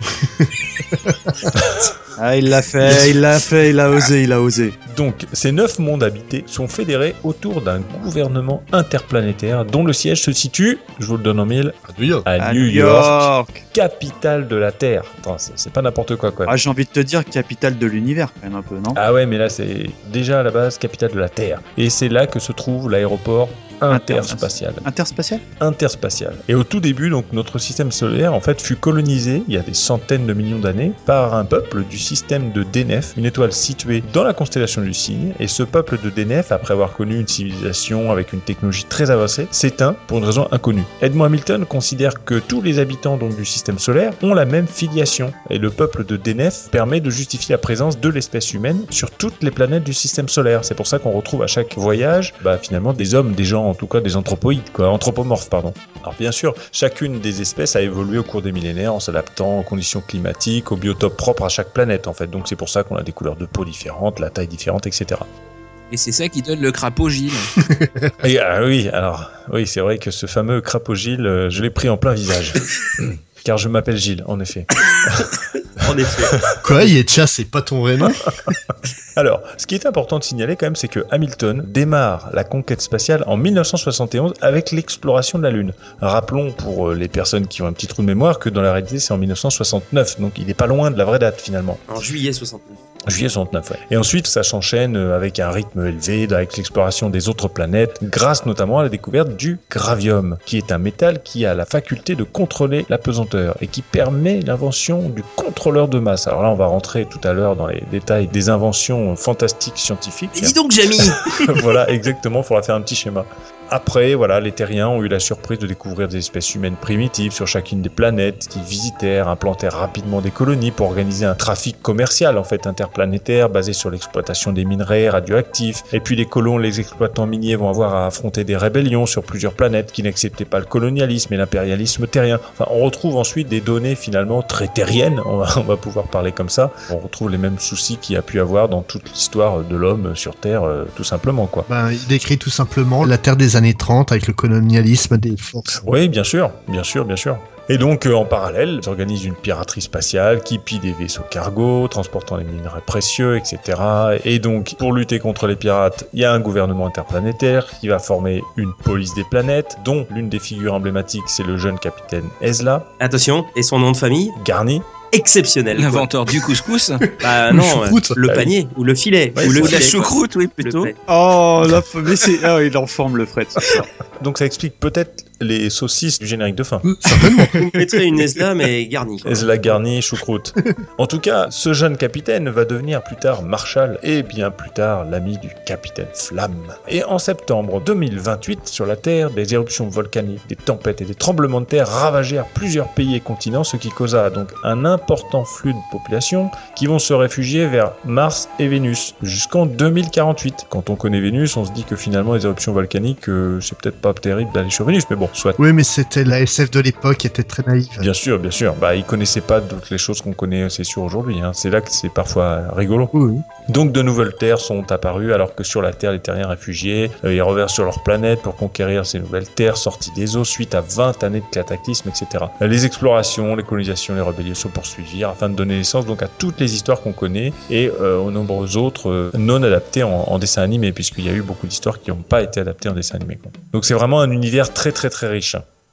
Ah, il a osé. Donc, ces 9 mondes habités sont fédérés autour d'un gouvernement interplanétaire dont le siège se situe, je vous le donne en mille, À New York. à New York, capitale de la Terre. Attends, c'est pas n'importe quoi, quoi. Ah, j'ai envie de te dire capitale de l'univers, quand même, un peu, non? Ah ouais, mais là, c'est déjà à la base capitale de la Terre. Et c'est là que se trouve l'aéroport interspatial. Interspatial. Et au tout début, donc, notre système solaire, en fait, fut colonisé, il y a des centaines de millions d'années, par un peuple du système de Deneb, une étoile située dans la constellation du Cygne. Et ce peuple de Deneb, après avoir connu une civilisation avec une technologie très avancée, s'éteint pour une raison inconnue. Edmond Hamilton considère que tous les habitants donc, du système solaire ont la même filiation. Et le peuple de Deneb permet de justifier la présence de l'espèce humaine sur toutes les planètes du système solaire. C'est pour ça qu'on retrouve à chaque voyage, finalement, des hommes, des gens, en tout cas des anthropoïdes, anthropomorphes, pardon. Alors bien sûr, chacune des espèces a évolué au cours des millénaires en s'adaptant aux conditions climatiques, aux biotopes propres à chaque planète en fait. Donc c'est pour ça qu'on a des couleurs de peau différentes, la taille différente, etc. Et c'est ça qui donne le crapaud Gilles. Et oui, c'est vrai que ce fameux crapaud Gilles, je l'ai pris en plein visage. Car je m'appelle Gilles, en effet. En effet. Quoi, Yetcha, c'est pas ton vrai nom? Alors, ce qui est important de signaler quand même, c'est que Hamilton démarre la conquête spatiale en 1971 avec l'exploration de la Lune. Rappelons pour les personnes qui ont un petit trou de mémoire que dans la réalité c'est en 1969, donc il n'est pas loin de la vraie date finalement. En juillet 69. Juillet 69, ouais. Et ensuite, ça s'enchaîne avec un rythme élevé, avec l'exploration des autres planètes, grâce notamment à la découverte du gravium, qui est un métal qui a la faculté de contrôler la pesanteur et qui permet l'invention du contrôleur de masse. Alors là, on va rentrer tout à l'heure dans les détails des inventions fantastiques scientifiques. Mais dis donc, Jamie. Voilà, exactement, il faudra faire un petit schéma. Après, les terriens ont eu la surprise de découvrir des espèces humaines primitives sur chacune des planètes qui visitèrent, implantèrent rapidement des colonies pour organiser un trafic commercial interplanétaire basé sur l'exploitation des minerais radioactifs. Et puis les colons, les exploitants miniers vont avoir à affronter des rébellions sur plusieurs planètes qui n'acceptaient pas le colonialisme et l'impérialisme terrien. Enfin, on retrouve ensuite des données finalement très terriennes, on va pouvoir parler comme ça. On retrouve les mêmes soucis qu'il y a pu avoir dans toute l'histoire de l'homme sur Terre, tout simplement, quoi. Il décrit tout simplement la Terre des années 30 avec le colonialisme des forces. Oui, bien sûr. Et donc, en parallèle, ils organisent une piraterie spatiale qui pille des vaisseaux cargo, transportant les minerais précieux, etc. Et donc, pour lutter contre les pirates, il y a un gouvernement interplanétaire qui va former une police des planètes, dont l'une des figures emblématiques, c'est le jeune capitaine Ezla. Attention, et son nom de famille? Garni. Exceptionnel. L'inventeur du couscous. Bah non, le panier, ou le filet. Ouais, ou le Ou la filet. choucroute, oui, plutôt. Oh, là, mais c'est. Ah, il en forme le fret. Donc ça explique peut-être les saucisses du générique de fin. On mettrait une Esla, mais garnie. Ezla garni, choucroute. En tout cas, ce jeune capitaine va devenir plus tard Marshal et bien plus tard l'ami du capitaine Flamme. Et en septembre 2028, sur la Terre, des éruptions volcaniques, des tempêtes et des tremblements de terre ravagèrent plusieurs pays et continents, ce qui causa donc un important flux de population qui vont se réfugier vers Mars et Vénus jusqu'en 2048. Quand on connaît Vénus, on se dit que finalement les éruptions volcaniques, c'est peut-être pas terrible d'aller sur Vénus, mais bon. bon, soit. Oui, mais c'était la SF de l'époque qui était très naïve. Bien sûr, bien sûr. Bah, ils connaissaient pas toutes les choses qu'on connaît, c'est sûr, aujourd'hui. Hein. C'est là que c'est parfois rigolo. Oui. Donc, de nouvelles terres sont apparues, alors que sur la Terre, les terriens réfugiés, ils revinrent sur leur planète pour conquérir ces nouvelles terres sorties des eaux suite à 20 années de cataclysme, etc. Les explorations, les colonisations, les rébellions se poursuivirent afin de donner naissance donc à toutes les histoires qu'on connaît et aux nombreuses autres non adaptées en dessin animé, puisqu'il y a eu beaucoup d'histoires qui n'ont pas été adaptées en dessin animé. Donc, c'est vraiment un univers très, très, très riche.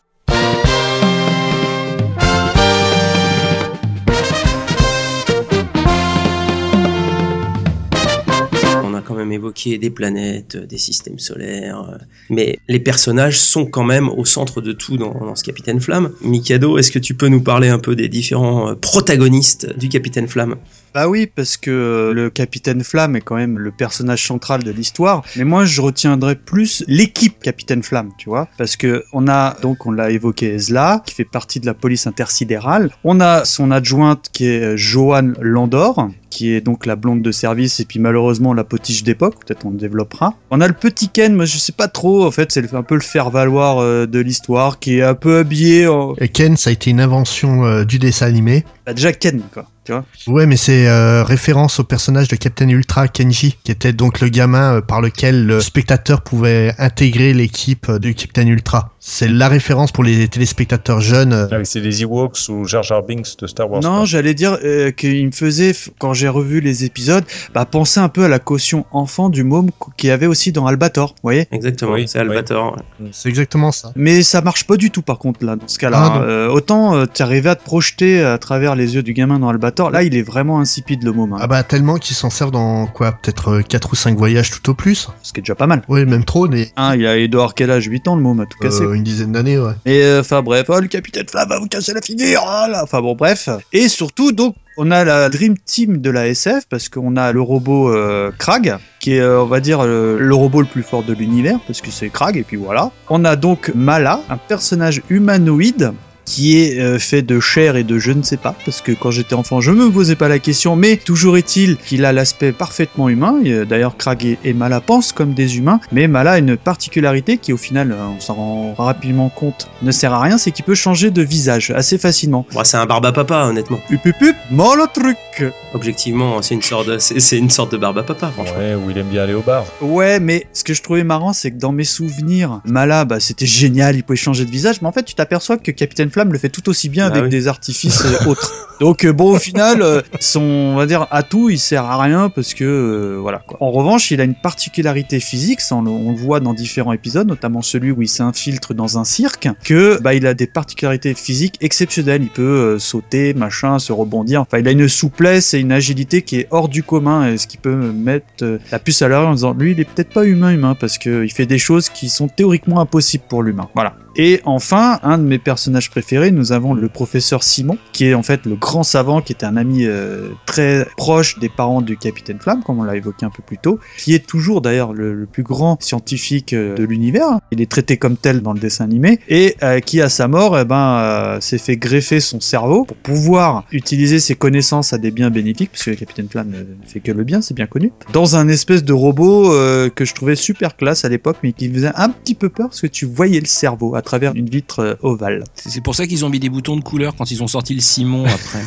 Quand même évoqué des planètes, des systèmes solaires, mais les personnages sont quand même au centre de tout dans ce Capitaine Flamme. Mikado, est-ce que tu peux nous parler un peu des différents protagonistes du Capitaine Flamme ? Bah oui, parce que le Capitaine Flamme est quand même le personnage central de l'histoire, mais moi je retiendrai plus l'équipe Capitaine Flamme, tu vois, parce que on l'a évoqué, Ezla, qui fait partie de la police intersidérale, on a son adjointe qui est Joanne Landor, qui est donc la blonde de service, et puis malheureusement la potiche d'époque, peut-être on le développera. On a le petit Ken, moi je sais pas trop, en fait c'est un peu le faire-valoir de l'histoire, qui est un peu habillé en... Et Ken, ça a été une invention du dessin animé. Bah déjà Ken, quoi. Tu vois. Ouais, mais c'est référence au personnage de Captain Ultra, Kenji, qui était donc le gamin par lequel le spectateur pouvait intégrer l'équipe du Captain Ultra. C'est la référence pour les téléspectateurs jeunes. Ah oui, c'est les Ewoks ou Jar Jar Binks de Star Wars. Non, quoi. J'allais dire qu'il me faisait, quand j'ai revu les épisodes, penser un peu à la caution enfant du môme qu'il y avait aussi dans Albator, vous voyez ? Exactement, oui, c'est Albator. Oui. C'est exactement ça. Mais ça marche pas du tout par contre là, dans ce cas-là. Autant tu arrivais à te projeter à travers les yeux du gamin dans Albator, là il est vraiment insipide le môme. Hein. Ah bah tellement qu'ils s'en servent dans quoi, peut-être 4 ou 5 voyages tout au plus. Ce qui est déjà pas mal. Oui, même trop. Mais... il a Edouard quel âge, 8 ans le môme à tout casser. Une dizaine d'années, ouais. Et enfin bref, le Capitaine Flamme va vous casser la figure. Enfin bon bref. Et surtout donc on a la Dream Team de la SF parce qu'on a le robot Krag qui est on va dire le robot le plus fort de l'univers parce que c'est Krag et puis voilà. On a donc Mala, un personnage humanoïde qui est fait de chair et de je ne sais pas, parce que quand j'étais enfant, je me posais pas la question, mais toujours est-il qu'il a l'aspect parfaitement humain. D'ailleurs, Krag et Mala pensent comme des humains, mais Mala a une particularité qui, au final, on s'en rend rapidement compte, ne sert à rien, c'est qu'il peut changer de visage assez facilement. Bon, c'est un barbe à papa, honnêtement. Moi le truc. Objectivement, c'est une sorte de barbe à papa, franchement. Ouais, où il aime bien aller au bar. Ouais, mais ce que je trouvais marrant, c'est que dans mes souvenirs, Mala, c'était génial, il pouvait changer de visage, mais en fait, tu t'aperçois que Capitaine Flamme le fait tout aussi bien avec des artifices autres. Donc bon, au final, son, on va dire, atout, il sert à rien parce que voilà quoi. En revanche, il a une particularité physique, ça on le voit dans différents épisodes, notamment celui où il s'infiltre dans un cirque, que il a des particularités physiques exceptionnelles. Il peut sauter, machin, se rebondir. Enfin, il a une souplesse et une agilité qui est hors du commun, et ce qui peut me mettre la puce à l'oreille en disant lui, il est peut-être pas humain parce que il fait des choses qui sont théoriquement impossibles pour l'humain. Voilà. Et enfin, un de mes personnages préférés, nous avons le professeur Simon, qui est en fait le grand savant, qui était un ami très proche des parents du Capitaine Flamme, comme on l'a évoqué un peu plus tôt, qui est toujours d'ailleurs le plus grand scientifique de l'univers. Il est traité comme tel dans le dessin animé, et qui à sa mort s'est fait greffer son cerveau pour pouvoir utiliser ses connaissances à des biens bénéfiques, parce que le Capitaine Flamme ne fait que le bien, c'est bien connu, dans un espèce de robot que je trouvais super classe à l'époque, mais qui faisait un petit peu peur, parce que tu voyais le cerveau à travers une vitre ovale. C'est pour ça qu'ils ont mis des boutons de couleur quand ils ont sorti le Simon après.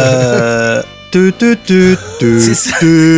C'est ça.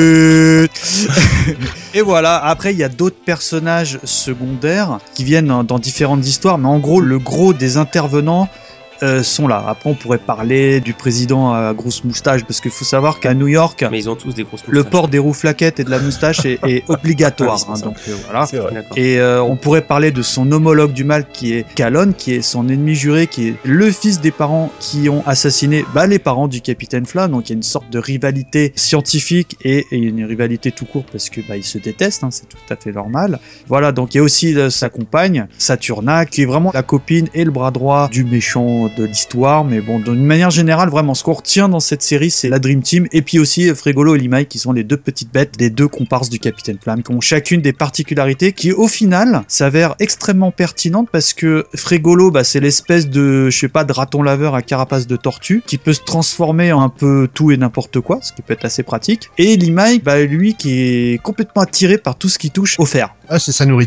Et voilà, après il y a d'autres personnages secondaires qui viennent dans différentes histoires, mais en gros le gros des intervenants sont là. Après on pourrait parler du président à grosse moustache, parce qu'il faut savoir qu'à New York, mais ils ont tous des grosses moustaches. Le port des roues flaquettes et de la moustache est obligatoire. Donc voilà. Et on pourrait parler de son homologue du mal qui est Kalon, qui est son ennemi juré, qui est le fils des parents qui ont assassiné les parents du Capitaine Flamme. Donc il y a une sorte de rivalité scientifique et une rivalité tout court parce que ils se détestent, c'est tout à fait normal. Voilà, donc il y a aussi sa compagne Saturna qui est vraiment la copine et le bras droit du méchant de l'histoire, mais bon, d'une manière générale, vraiment, ce qu'on retient dans cette série, c'est la Dream Team, et puis aussi Frégolo et Limai, qui sont les deux petites bêtes des deux comparses du Capitaine Flamme, qui ont chacune des particularités qui, au final, s'avèrent extrêmement pertinentes, parce que Frégolo, c'est l'espèce de, de raton laveur à carapace de tortue, qui peut se transformer en un peu tout et n'importe quoi, ce qui peut être assez pratique, et Limai, lui, qui est complètement attiré par tout ce qui touche au fer. Ah, c'est sa nourriture.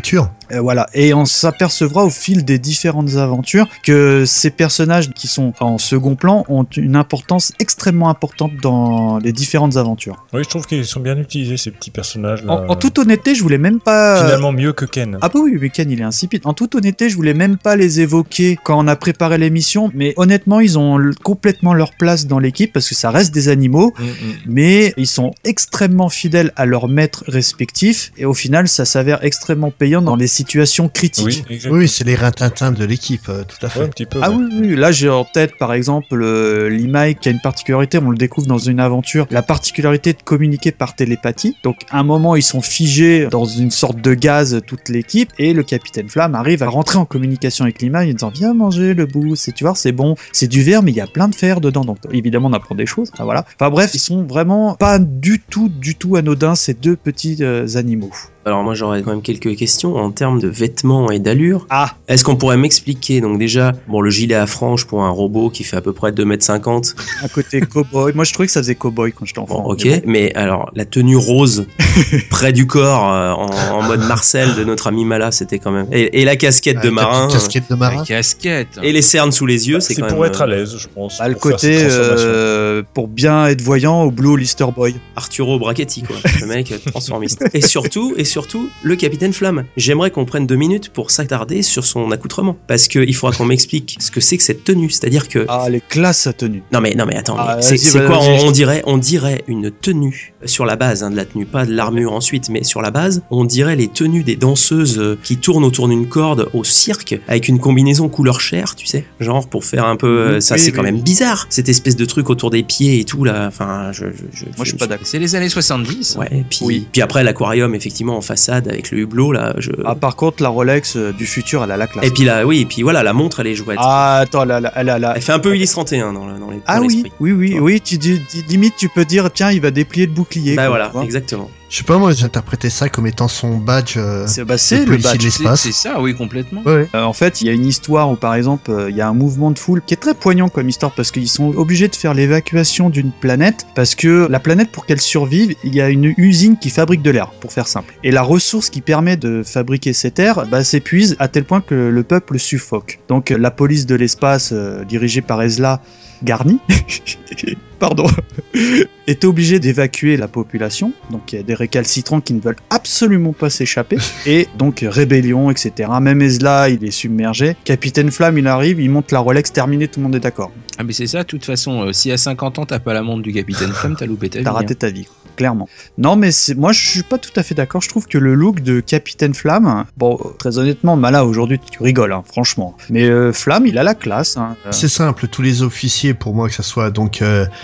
Voilà. Et on s'apercevra au fil des différentes aventures que ces personnages qui sont en second plan ont une importance extrêmement importante dans les différentes aventures. Oui, je trouve qu'ils sont bien utilisés, ces petits personnages-là. En toute honnêteté, je voulais même pas... Finalement, mieux que Ken. Ah bah oui, mais Ken, il est insipide. En toute honnêteté, je voulais même pas les évoquer quand on a préparé l'émission, mais honnêtement, ils ont complètement leur place dans l'équipe parce que ça reste des animaux, mais ils sont extrêmement fidèles à leurs maîtres respectifs et au final, ça s'avère extrêmement payant dans les situations critiques. Oui, c'est les rintintins de l'équipe, tout à fait. Ouais, un petit peu, Ah oui, là j'ai en tête par exemple Limai qui a une particularité, on le découvre dans une aventure, la particularité de communiquer par télépathie. Donc à un moment ils sont figés dans une sorte de gaz toute l'équipe et le capitaine Flamme arrive à rentrer en communication avec Limai en disant viens manger le bout, tu vois c'est bon, c'est du verre mais il y a plein de fer dedans, donc évidemment on apprend des choses. Voilà. Enfin bref, ils sont vraiment pas du tout anodins ces deux petits animaux. Alors moi j'aurais quand même quelques questions en termes de vêtements et d'allure. Ah, est-ce qu'on pourrait m'expliquer donc déjà bon le gilet à franges pour un robot qui fait à peu près 2,50 m. un côté cow-boy. Moi je trouvais que ça faisait cow-boy quand j'étais enfant. Bon, ok, mais alors la tenue rose près du corps en mode Marcel de notre ami Mala, c'était quand même et la casquette de marin. Casquette de marin. La casquette. Et les cernes sous les yeux, c'est quand même pour être à l'aise, je pense. Le côté pour bien être voyant au Blue Lister Boy. Arturo Brachetti quoi, le mec transformiste. Et surtout le capitaine Flamme. J'aimerais qu'on prenne 2 minutes pour s'attarder sur son accoutrement parce que il faudra qu'on m'explique ce que c'est que cette tenue, c'est-à-dire que les classes sa tenue. Non mais attends, c'est quoi on dirait une tenue sur la base de la tenue, pas de l'armure ensuite, mais sur la base, on dirait les tenues des danseuses qui tournent autour d'une corde au cirque avec une combinaison couleur chair, tu sais, genre pour faire un peu c'est quand même bizarre cette espèce de truc autour des pieds et tout là, enfin moi je suis pas d'accord. C'est les années 70. Ouais, puis après l'aquarium effectivement en façade avec le hublot là, par contre la Rolex du futur elle a la classe. Et puis là puis voilà la montre elle est jouette. Attends, elle fait un peu Ulysse 31 dans les Ah oui, limite tu peux dire tiens, il va déplier le bouclier. Bah voilà, exactement. Je sais pas, moi j'interprétais ça comme étant son badge c'est le badge de l'espace. C'est ça, oui, complètement. Ouais. En fait, il y a une histoire où par exemple, il y a un mouvement de foule qui est très poignant comme histoire parce qu'ils sont obligés de faire l'évacuation d'une planète parce que la planète, pour qu'elle survive, il y a une usine qui fabrique de l'air, pour faire simple. Et la ressource qui permet de fabriquer cet air s'épuise à tel point que le peuple suffoque. Donc la police de l'espace, dirigée par Ezla Garni, pardon, est obligé d'évacuer la population. Donc il y a des récalcitrants qui ne veulent absolument pas s'échapper et donc rébellion, etc. Même Ezla, il est submergé. Capitaine Flamme, il arrive, il monte la Rolex, terminé, tout le monde est d'accord. Ah mais c'est ça, de toute façon, si à 50 ans t'as pas la montre du Capitaine Flamme, t'as loupé ta vie. T'as raté ta vie, clairement. Non mais moi je suis pas tout à fait d'accord, je trouve que le look de Capitaine Flamme, bon très honnêtement, Mala aujourd'hui tu rigoles, franchement. Mais Flamme, il a la classe. C'est simple, tous les officiers pour moi, que ça soit donc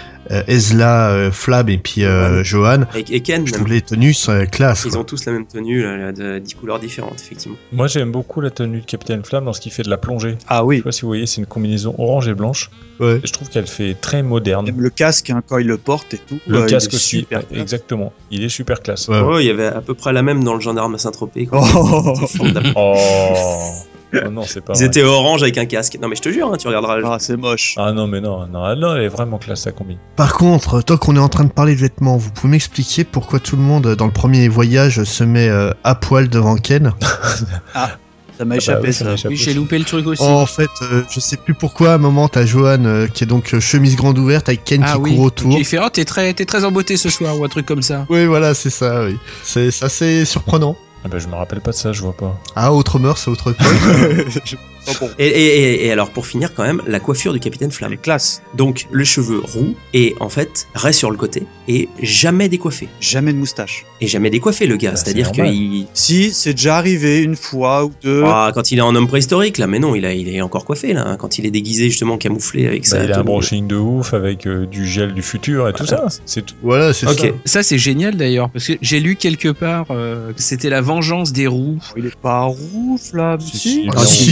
Ezla, Flab et puis Johan. Et Ken. Je trouve les tenues classe. Ils ont tous la même tenue, là, de 10 couleurs différentes, effectivement. Moi j'aime beaucoup la tenue de Capitaine Flamme lorsqu'il fait de la plongée. Ah oui. Je sais pas si vous voyez, c'est une combinaison orange et blanche. Ouais. Je trouve qu'elle fait très moderne. Même le casque, quand il le porte et tout. Le casque aussi, super exactement. Il est super classe. Ouais, il y avait à peu près la même dans le gendarme à Saint-Tropez. Oh non, c'est pas Ils étaient orange avec un casque. Non mais je te jure, tu regarderas. Ah, c'est moche. Ah non, mais non, elle est vraiment classe, sa combi. Par contre, tant qu'on est en train de parler de vêtements, vous pouvez m'expliquer pourquoi tout le monde, dans le premier voyage, se met à poil devant Ken? Ça m'a échappé, ça. Oui, j'ai loupé le truc aussi. En fait, je sais plus pourquoi, à un moment, t'as Johan qui est donc chemise grande ouverte avec Ken qui court autour. Il fait t'es très embêté ce soir ou un truc comme ça. Oui, voilà, c'est ça, oui. C'est assez surprenant. Ah bah je me rappelle pas de ça, je vois pas. Ah, autre mœurs, autre époque. Et alors pour finir quand même, la coiffure du Capitaine Flamme. Les classes. Donc le cheveu roux et en fait reste sur le côté et jamais décoiffé. Jamais de moustache. Et jamais décoiffé le gars, c'est-à-dire qu'il... Si, c'est déjà arrivé une fois ou deux. Ah, quand il est en homme préhistorique là, mais non, il est encore coiffé là, hein, quand il est déguisé justement camouflé avec ça. Il a un brushing de ouf avec du gel du futur et tout ça, c'est tout. Voilà, c'est ça. Ça c'est génial d'ailleurs, parce que j'ai lu quelque part que c'était la vengeance des roux. Il est pas roux, Flamme, si.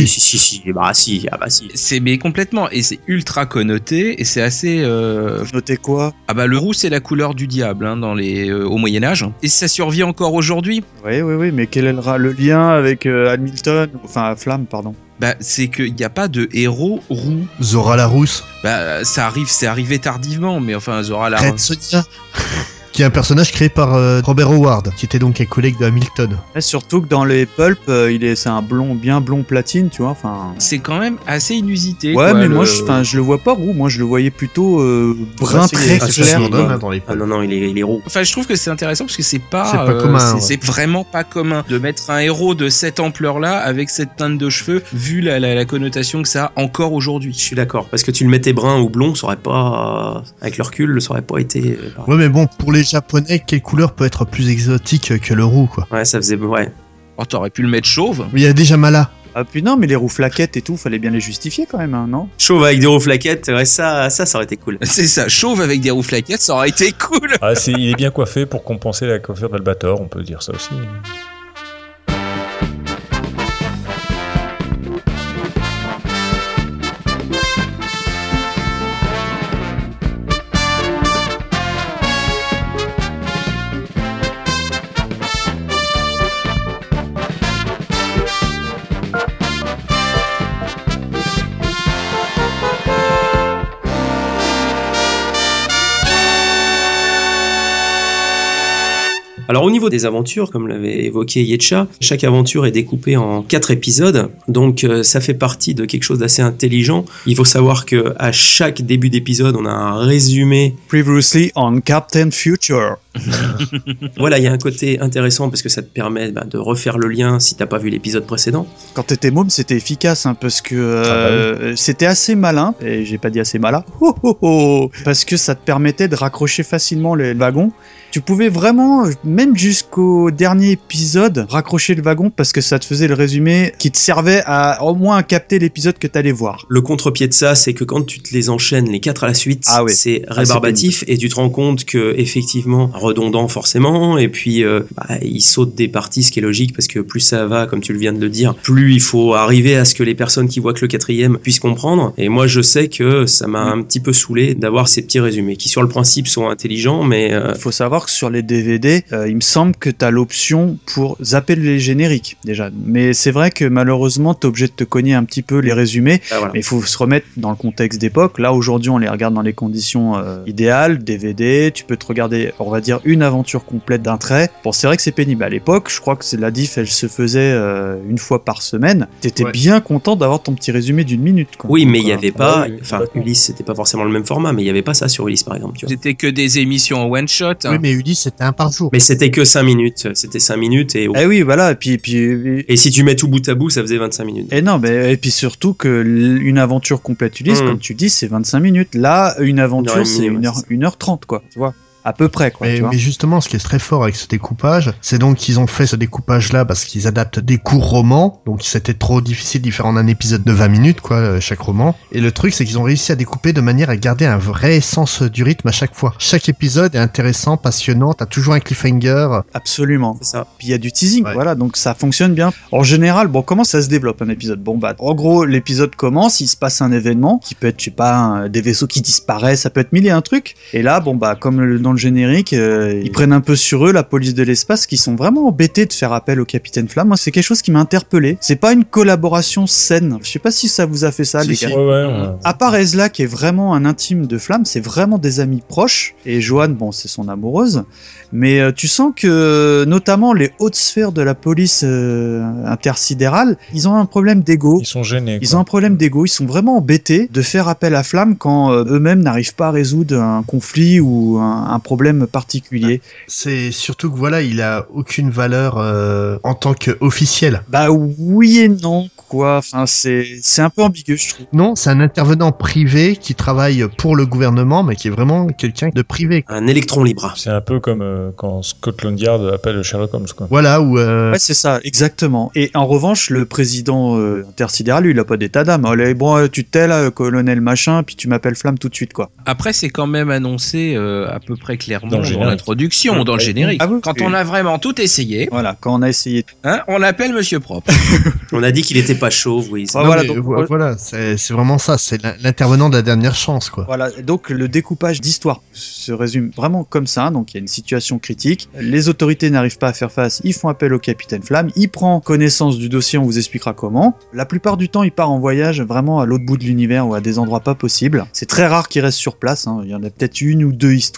C'est mais complètement, et c'est ultra connoté, et c'est assez... Connoté quoi? Ah bah le roux c'est la couleur du diable dans au Moyen-Âge, et ça survit encore aujourd'hui. Oui, mais quel est le lien avec Hamilton, enfin Flamme, pardon? Bah c'est qu'il n'y a pas de héros roux. Zora la rousse. Bah c'est arrivé tardivement, mais enfin Zora la Red Sonja. qui est un personnage créé par Robert Howard, qui était donc un collègue de Hamilton. Et surtout que dans les pulp, c'est un blond, bien blond platine, tu vois. Enfin, c'est quand même assez inusité. Ouais, quoi, mais moi, je le vois pas roux. Moi, je le voyais plutôt brun très clair. Non, il est roux. Enfin, je trouve que c'est intéressant parce que c'est pas commun. C'est vraiment pas commun de mettre un héros de cette ampleur-là avec cette teinte de cheveux, vu la connotation que ça a encore aujourd'hui. Je suis d'accord, parce que tu le mettais brun ou blond, ça aurait pas, avec le recul, ça aurait pas été. Ouais, mais bon, pour les Japonais, quelle couleur peut être plus exotique que le roux, quoi? Ouais, ça faisait, ouais. Oh, t'aurais pu le mettre chauve. Il y a déjà Mala. Ah puis non, mais les roues flaquettes et tout, fallait bien les justifier quand même, hein, non? Chauve avec des roues flaquettes, ouais, ça aurait été cool. C'est ça, chauve avec des roues flaquettes, ça aurait été cool. Ah, il est bien coiffé pour compenser la coiffure d'Albator, on peut dire ça aussi. Alors au niveau des aventures, comme l'avait évoqué Yetcha, chaque aventure est découpée en 4 épisodes, donc ça fait partie de quelque chose d'assez intelligent. Il faut savoir que à chaque début d'épisode, on a un résumé. Previously on Captain Future. Voilà, il y a un côté intéressant parce que ça te permet de refaire le lien si t'as pas vu l'épisode précédent. Quand t'étais môme, c'était efficace, hein, parce que c'était assez malin, et j'ai pas dit assez malin, parce que ça te permettait de raccrocher facilement les wagons. Tu pouvais vraiment, même jusqu'au dernier épisode, raccrocher le wagon parce que ça te faisait le résumé qui te servait à au moins capter l'épisode que t'allais voir. Le contre-pied de ça, c'est que quand tu te les enchaînes les 4 à la suite, c'est rébarbatif et tu te rends compte que effectivement redondant forcément, et puis il saute des parties, ce qui est logique parce que plus ça va, comme tu le viens de le dire, plus il faut arriver à ce que les personnes qui voient que le 4e puissent comprendre. Et moi je sais que ça m'a un petit peu saoulé d'avoir ces petits résumés qui sur le principe sont intelligents, mais faut savoir que sur les DVD, il me semble que t'as l'option pour zapper les génériques déjà. Mais c'est vrai que malheureusement t'es obligé de te cogner un petit peu les résumés. Voilà. Mais il faut se remettre dans le contexte d'époque. Là aujourd'hui on les regarde dans les conditions idéales, DVD, tu peux te regarder, on va dire, une aventure complète d'un trait. Bon, c'est vrai que c'est pénible. À l'époque, je crois que la diff elle se faisait une fois par semaine. T'étais bien content d'avoir ton petit résumé d'1 minute, quoi. Oui, mais il y avait pas, Ulysse c'était pas forcément le même format, mais il y avait pas ça sur Ulysse par exemple, tu vois. C'était que des émissions en one shot. Oui, mais Ulysse c'était un par jour. Mais c'était que 5 minutes, c'était 5 minutes et... Eh oui, voilà, et puis... Et si tu mets tout bout à bout, ça faisait 25 minutes. Et non, mais et puis surtout que une aventure complète Ulysse, comme tu dis, c'est 25 minutes. Là, une aventure, c'est 1h30, quoi, tu vois. À peu près, quoi. Mais justement, ce qui est très fort avec ce découpage, c'est donc qu'ils ont fait ce découpage-là parce qu'ils adaptent des courts romans, donc c'était trop difficile d'y faire en un épisode de 20 minutes, quoi, chaque roman. Et le truc, c'est qu'ils ont réussi à découper de manière à garder un vrai sens du rythme à chaque fois. Chaque épisode est intéressant, passionnant, t'as toujours un cliffhanger. Absolument. C'est ça. Puis il y a du teasing, voilà, donc ça fonctionne bien. En général, bon, comment ça se développe un épisode? Bon, en gros, l'épisode commence, il se passe un événement qui peut être, je sais pas, des vaisseaux qui disparaissent, ça peut être mille et un trucs. Et là, comme dans le générique, ils prennent un peu sur eux la police de l'espace qui sont vraiment embêtés de faire appel au Capitaine Flamme. Moi, c'est quelque chose qui m'a interpellé. C'est pas une collaboration saine. Je sais pas si ça vous a fait ça, les gars. À part Ezla qui est vraiment un intime de Flamme, c'est vraiment des amis proches. Et Joanne, bon, c'est son amoureuse. Mais tu sens que, notamment, les hautes sphères de la police intersidérale, ils ont un problème d'ego. Ils sont gênés. Ils ont un problème d'ego. Ils sont vraiment embêtés de faire appel à Flamme quand eux-mêmes n'arrivent pas à résoudre un conflit ou un problème particulier. C'est surtout que voilà, il a aucune valeur en tant qu'officiel. Bah oui et non, quoi. Enfin, c'est un peu ambigu, je trouve. Non, c'est un intervenant privé qui travaille pour le gouvernement, mais qui est vraiment quelqu'un de privé. Un électron libre. C'est un peu comme quand Scotland Yard appelle Sherlock Holmes, quoi. Voilà, où... Ouais, c'est ça, exactement. Et en revanche, le président intersidéral, lui, il a pas d'état d'âme. Allez, bon, tu te tais là, colonel machin, puis tu m'appelles Flamme tout de suite, quoi. Après, c'est quand même annoncé à peu près clairement dans l'introduction, dans le générique. Ah oui, quand on a vraiment tout essayé. Voilà, quand on a essayé. On l'appelle Monsieur Propre. On a dit qu'il était pas chauve, oui. Voilà, c'est vraiment ça, c'est l'intervenant de la dernière chance, quoi. Voilà, donc le découpage d'histoire se résume vraiment comme ça. Donc il y a une situation critique, les autorités n'arrivent pas à faire face, ils font appel au Capitaine Flamme, il prend connaissance du dossier, on vous expliquera comment. La plupart du temps, il part en voyage vraiment à l'autre bout de l'univers ou à des endroits pas possibles. C'est très rare qu'il reste sur place, hein. Il y en a peut-être une ou deux histoires de mémoire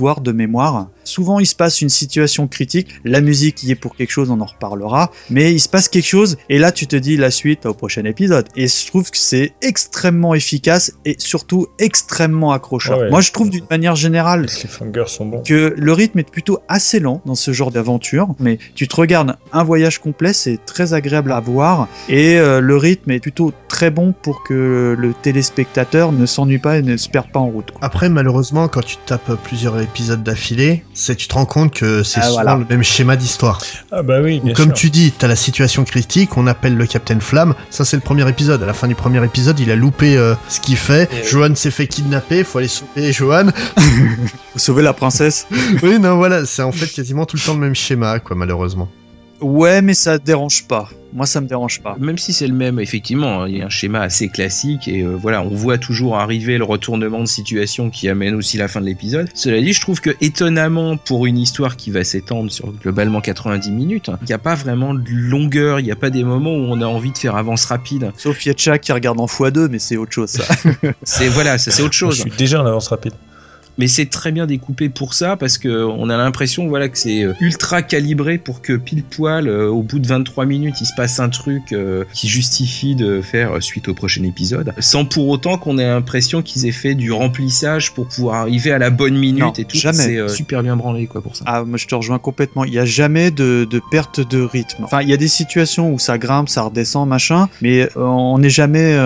mémoire. Souvent, il se passe une situation critique, la musique y est pour quelque chose, on en reparlera, mais il se passe quelque chose, et là tu te dis la suite au prochain épisode. Et je trouve que c'est extrêmement efficace, et surtout extrêmement accrocheur. Moi, je trouve d'une manière générale les cliffhangers sont bons. Que le rythme est plutôt assez lent dans ce genre d'aventure, mais tu te regardes un voyage complet, c'est très agréable à voir, et le rythme est plutôt très bon pour que le téléspectateur ne s'ennuie pas et ne se perde pas en route. Après, malheureusement, quand tu tapes plusieurs épisodes d'affilée, tu te rends compte que c'est souvent le même schéma d'histoire. Ah bah oui, bien Comme sûr. tu dis, t'as la situation critique, on appelle le Capitaine Flamme, ça c'est le premier épisode. À la fin du premier épisode, il a loupé ce qu'il fait. Johan s'est fait kidnapper, faut aller sauver Johan. Faut sauver la princesse. Oui, non, voilà, c'est en fait quasiment tout le temps le même schéma, quoi, malheureusement. Ouais, mais ça dérange pas. Moi, ça me dérange pas. Même si c'est le même, effectivement, il y a un schéma assez classique et voilà, on voit toujours arriver le retournement de situation qui amène aussi la fin de l'épisode. Cela dit, je trouve que étonnamment, pour une histoire qui va s'étendre sur globalement 90 minutes, il n'y a pas vraiment de longueur, il n'y a pas des moments où on a envie de faire avance rapide. Sauf Yetcha qui regarde en x2, mais c'est autre chose, ça. C'est autre chose. Je suis déjà en avance rapide. Mais c'est très bien découpé pour ça parce que on a l'impression voilà que c'est ultra calibré pour que pile poil au bout de 23 minutes il se passe un truc qui justifie de faire suite au prochain épisode sans pour autant qu'on ait l'impression qu'ils aient fait du remplissage pour pouvoir arriver à la bonne minute. Non, et tout. Jamais. C'est super bien branlé quoi pour ça. Ah, moi je te rejoins complètement. Il y a jamais de perte de rythme. Enfin, il y a des situations où ça grimpe, ça redescend, machin, mais on n'est jamais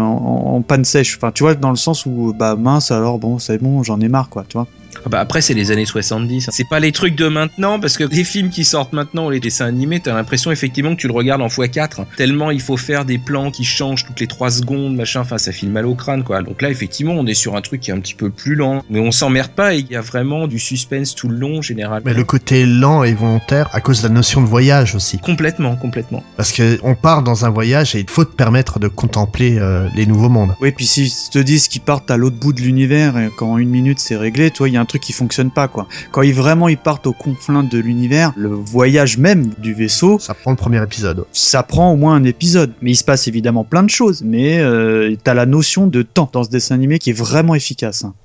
en panne sèche. Enfin, tu vois, dans le sens où bah mince alors bon, c'est bon, j'en ai marre quoi, tu vois. Ah bah après c'est les années 70, c'est pas les trucs de maintenant parce que les films qui sortent maintenant ou les dessins animés t'as l'impression effectivement que tu le regardes en x4 tellement il faut faire des plans qui changent toutes les 3 secondes machin, enfin ça file mal au crâne quoi. Donc là effectivement on est sur un truc qui est un petit peu plus lent mais on s'emmerde pas et il y a vraiment du suspense tout le long généralement. Mais le côté lent est volontaire à cause de la notion de voyage aussi. Complètement. Parce que on part dans un voyage et il faut te permettre de contempler les nouveaux mondes. Oui, puis s'ils te disent qu'ils partent à l'autre bout de l'univers et qu'en 1 minute c'est réglé, toi il y a un truc qui fonctionne pas quoi. Quand ils partent aux confins de l'univers, le voyage même du vaisseau, ça prend le premier épisode. Ça prend au moins un épisode, mais il se passe évidemment plein de choses, mais t'as la notion de temps dans ce dessin animé qui est vraiment efficace. Hein.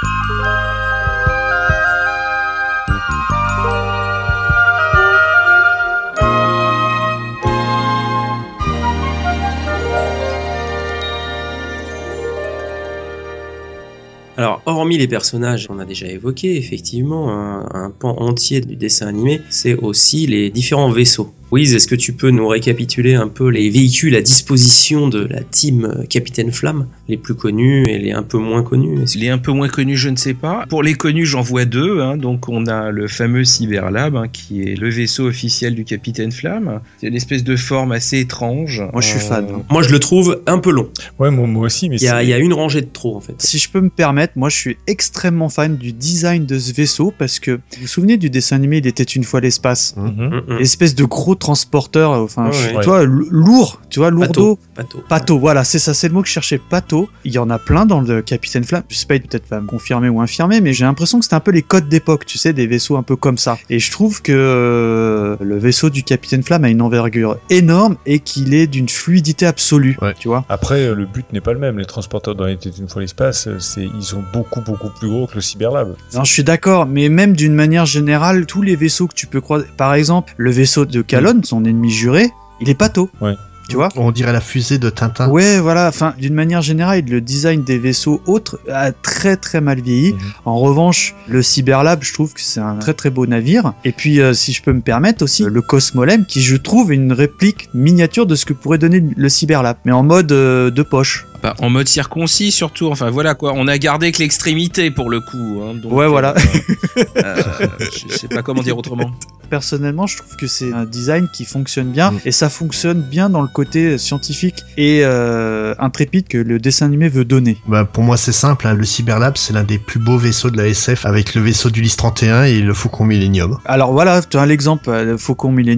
Alors, hormis les personnages qu'on a déjà évoqués, effectivement, un pan entier du dessin animé, c'est aussi les différents vaisseaux. Wiz, est-ce que tu peux nous récapituler un peu les véhicules à disposition de la team Capitaine Flamme, les plus connus et les un peu moins connus? Les un peu moins connus, je ne sais pas. Pour les connus, j'en vois 2. Hein. Donc, on a le fameux Cyberlab, hein, qui est le vaisseau officiel du Capitaine Flamme. C'est une espèce de forme assez étrange. Moi, je suis fan. Moi, je le trouve un peu long. Ouais, moi aussi. Mais il y a une rangée de trop, en fait. Si je peux me permettre, moi, je suis extrêmement fan du design de ce vaisseau parce que, vous vous souvenez du dessin animé Il était une fois l'espace? Espèce de gros transporteur, enfin, toi, lourd, tu vois, lourdeau. Pato, voilà, c'est ça, c'est le mot que je cherchais, pato. Il y en a plein dans le Capitaine Flamme. Je sais pas, peut-être va me confirmer ou infirmer, mais j'ai l'impression que c'était un peu les codes d'époque, tu sais, des vaisseaux un peu comme ça. Et je trouve que le vaisseau du Capitaine Flamme a une envergure énorme et qu'il est d'une fluidité absolue, tu vois. Après, le but n'est pas le même. Les transporteurs dans Il était une fois l'espace, ils sont beaucoup plus gros que le Cyberlab. Non, je suis d'accord, mais même d'une manière générale, tous les vaisseaux que tu peux croiser, par exemple, le vaisseau de Kalon, son ennemi juré, il est pato. Ouais. Tu vois ? On dirait la fusée de Tintin. Ouais, voilà. Enfin, d'une manière générale, le design des vaisseaux autres a très très mal vieilli. En revanche, le Cyberlab, je trouve que c'est un très très beau navire. Et puis, si je peux me permettre aussi, le Cosmolem, qui je trouve est une réplique miniature de ce que pourrait donner le Cyberlab, mais en mode de poche. Bah, en mode circoncis surtout. Enfin voilà quoi. On a gardé que l'extrémité pour le coup. Hein, donc, ouais, voilà. Je sais pas comment dire autrement. Personnellement, je trouve que c'est un design qui fonctionne bien et ça fonctionne bien dans le côté scientifique et intrépide que le dessin animé veut donner. Bah, pour moi, c'est simple, hein, le Cyberlab, c'est l'un des plus beaux vaisseaux de la SF avec le vaisseau d'Ulysse 31 et le Faucon Millenium. Alors voilà, tu as l'exemple, le Faucon Millenium.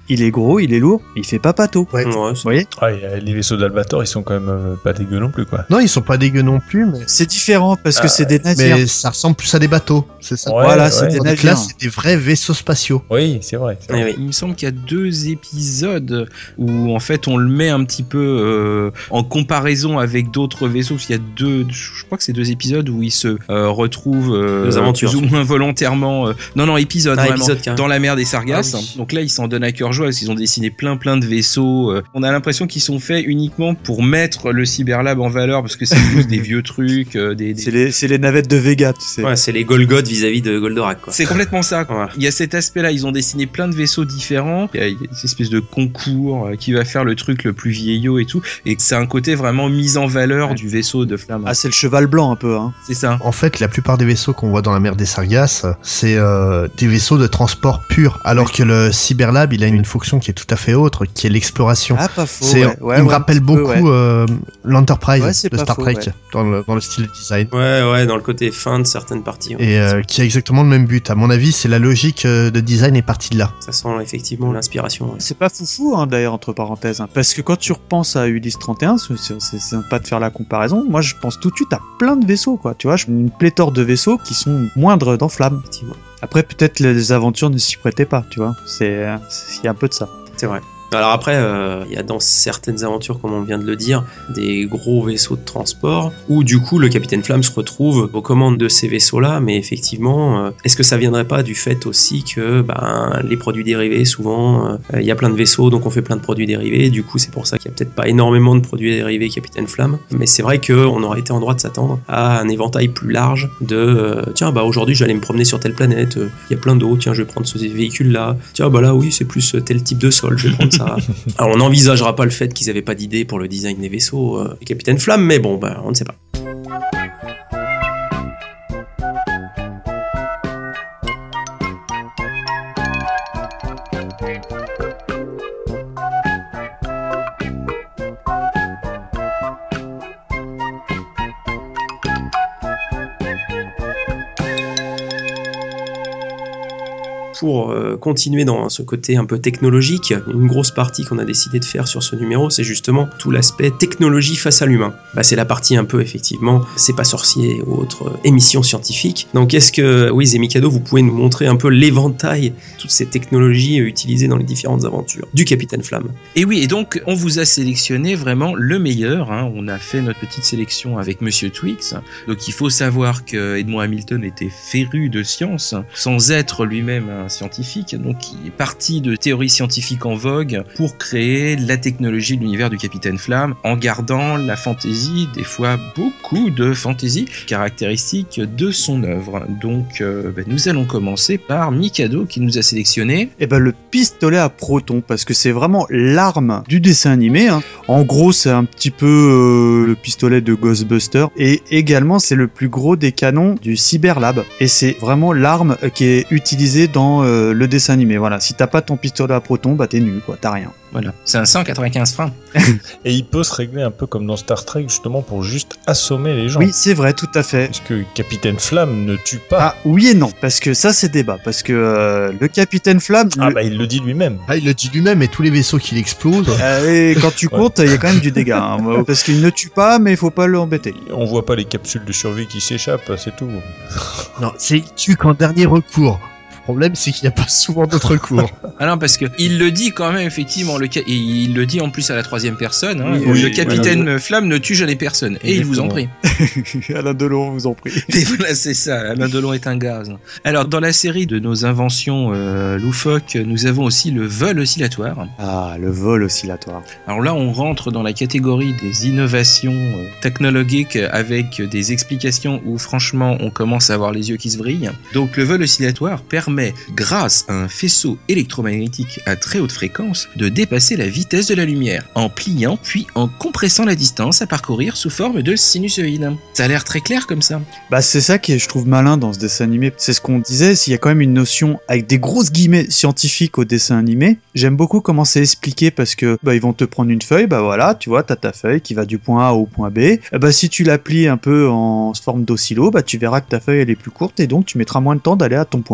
il est gros, il est lourd, mais il fait pas pato. Ouais. Vous voyez ? Les vaisseaux d'Albator, ils sont quand même pas dégueux non plus, quoi. Non, ils sont pas dégueux non plus, mais... C'est différent parce que c'est des navires. Mais ça ressemble plus à des bateaux, c'est ça. Voilà, c'est des Donc navires. là, c'est des vrais vaisseaux spatiaux. Oui, c'est vrai. Oui. Il me semble qu'il y a 2 épisodes où en fait on le met un petit peu en comparaison avec d'autres vaisseaux. Parce qu'il y a je crois que c'est 2 épisodes où ils se retrouvent Deux aventures, plus ou moins volontairement. Non, épisode vraiment. Épisode, carrément. Dans la mer des Sargasses. Ah oui. Donc là, ils s'en donnent à cœur joie parce qu'ils ont dessiné plein de vaisseaux. On a l'impression qu'ils sont faits uniquement pour mettre le Cyberlab en valeur parce que c'est juste des vieux trucs. C'est les navettes de Vega, tu sais. Ouais, c'est les Golgoth vis-à-vis de Goldorak, quoi. C'est complètement ça, quoi. Voilà. Il y a cet aspect-là, ils ont dessiné plein de vaisseaux différents. Il y a une espèce de concours qui va faire le truc le plus vieillot et tout. Et c'est un côté vraiment mise en valeur du vaisseau de Flamme. Ah, c'est le cheval blanc un peu, hein. C'est ça. En fait, la plupart des vaisseaux qu'on voit dans la mer des Sargasses, c'est des vaisseaux de transport pur, alors que le Cyberlab, il a une fonction qui est tout à fait autre, qui est l'exploration. Ah, pas faux. Il me rappelle beaucoup l'Enterprise c'est de pas Star faux, Trek ouais. dans le style de design. Ouais, dans le côté fin de certaines parties. Et qui a exactement le même but. À mon avis, c'est la logique de design est partie de là. Ça sent effectivement l'inspiration. Ouais. C'est pas foufou, hein, d'ailleurs, entre parenthèses. Hein, parce que quand tu repenses à Ulysse 31, c'est sympa de faire la comparaison. Moi, je pense tout de suite à plein de vaisseaux, quoi. Tu vois, une pléthore de vaisseaux qui sont moindres dans Flamme. Effectivement. Après, peut-être les aventures ne s'y prêtaient pas, tu vois. Il y a un peu de ça. C'est vrai. Alors après, il y a dans certaines aventures, comme on vient de le dire, des gros vaisseaux de transport, où du coup le Capitaine Flamme se retrouve aux commandes de ces vaisseaux-là, mais effectivement, est-ce que ça viendrait pas du fait aussi que les produits dérivés, souvent, il y a plein de vaisseaux, donc on fait plein de produits dérivés, du coup c'est pour ça qu'il y a peut-être pas énormément de produits dérivés Capitaine Flamme, mais c'est vrai qu'on aurait été en droit de s'attendre à un éventail plus large de tiens, aujourd'hui j'allais me promener sur telle planète, il y a plein d'eau, tiens je vais prendre ce véhicule-là, tiens là oui c'est plus tel type de sol, je vais prendre ça. Alors on n'envisagera pas le fait qu'ils n'avaient pas d'idée pour le design des vaisseaux des Capitaine Flamme, mais bon, on ne sait pas. Pour continuer dans ce côté un peu technologique, une grosse partie qu'on a décidé de faire sur ce numéro, c'est justement tout l'aspect technologie face à l'humain. C'est la partie un peu, effectivement, C'est pas sorcier ou autre émission scientifique. Donc est-ce que, oui, Zemikado, vous pouvez nous montrer un peu l'éventail de toutes ces technologies utilisées dans les différentes aventures du Capitaine Flamme? Et oui, et donc on vous a sélectionné vraiment le meilleur, hein. On a fait notre petite sélection avec Monsieur Twix. Donc il faut savoir que Edmond Hamilton était féru de science, sans être lui-même un scientifique, donc il est parti de théories scientifiques en vogue pour créer la technologie de l'univers du Capitaine Flamme, en gardant la fantaisie, des fois beaucoup de fantaisie, caractéristique de son œuvre. Donc nous allons commencer par Mikado qui nous a sélectionné. Le pistolet à protons, parce que c'est vraiment l'arme du dessin animé, hein. En gros, c'est un petit peu le pistolet de Ghostbuster, et également c'est le plus gros des canons du Cyberlab, et c'est vraiment l'arme qui est utilisée dans le dessin animé. Voilà, si t'as pas ton pistolet à protons, t'es nul, quoi, t'as rien. Voilà, c'est un 195 freins. Et il peut se régler un peu comme dans Star Trek, justement, pour juste assommer les gens. Oui, c'est vrai, tout à fait. Parce que Capitaine Flamme ne tue pas. Ah, oui et non, parce que ça, c'est débat. Parce que le Capitaine Flamme... il le dit lui-même. Ah, il le dit lui-même, et tous les vaisseaux qu'il explose... et quand tu comptes, il y a quand même du dégât. Hein, parce qu'il ne tue pas, mais il faut pas l'embêter. On voit pas les capsules de survie qui s'échappent, c'est tout. Non, c'est il tue qu'en dernier recours. Le problème, c'est qu'il n'y a pas souvent d'autres cours. Ah non, parce que il le dit quand même, effectivement, et il le dit en plus à la troisième personne, hein, oui, le Capitaine Flamme ne tue jamais personne, et il vous en prie. Alain Delon, vous en prie. Et voilà, c'est ça, Alain Delon est un gaz. Alors, dans la série de nos inventions loufoques, nous avons aussi le vol oscillatoire. Ah, le vol oscillatoire. Alors là, on rentre dans la catégorie des innovations technologiques avec des explications où, franchement, on commence à avoir les yeux qui se brillent. Donc, le vol oscillatoire permet, grâce à un faisceau électromagnétique à très haute fréquence, de dépasser la vitesse de la lumière, en pliant puis en compressant la distance à parcourir sous forme de sinusoïde. Ça a l'air très clair comme ça. C'est ça qui est, je trouve, malin dans ce dessin animé. C'est ce qu'on disait, s'il y a quand même une notion avec des grosses guillemets scientifiques au dessin animé. J'aime beaucoup comment c'est expliqué parce que ils vont te prendre une feuille, voilà, tu vois, t'as ta feuille qui va du point A au point B. Si tu la plies un peu en forme d'oscillo, tu verras que ta feuille elle est plus courte et donc tu mettras moins de temps d'aller à ton point A, ton point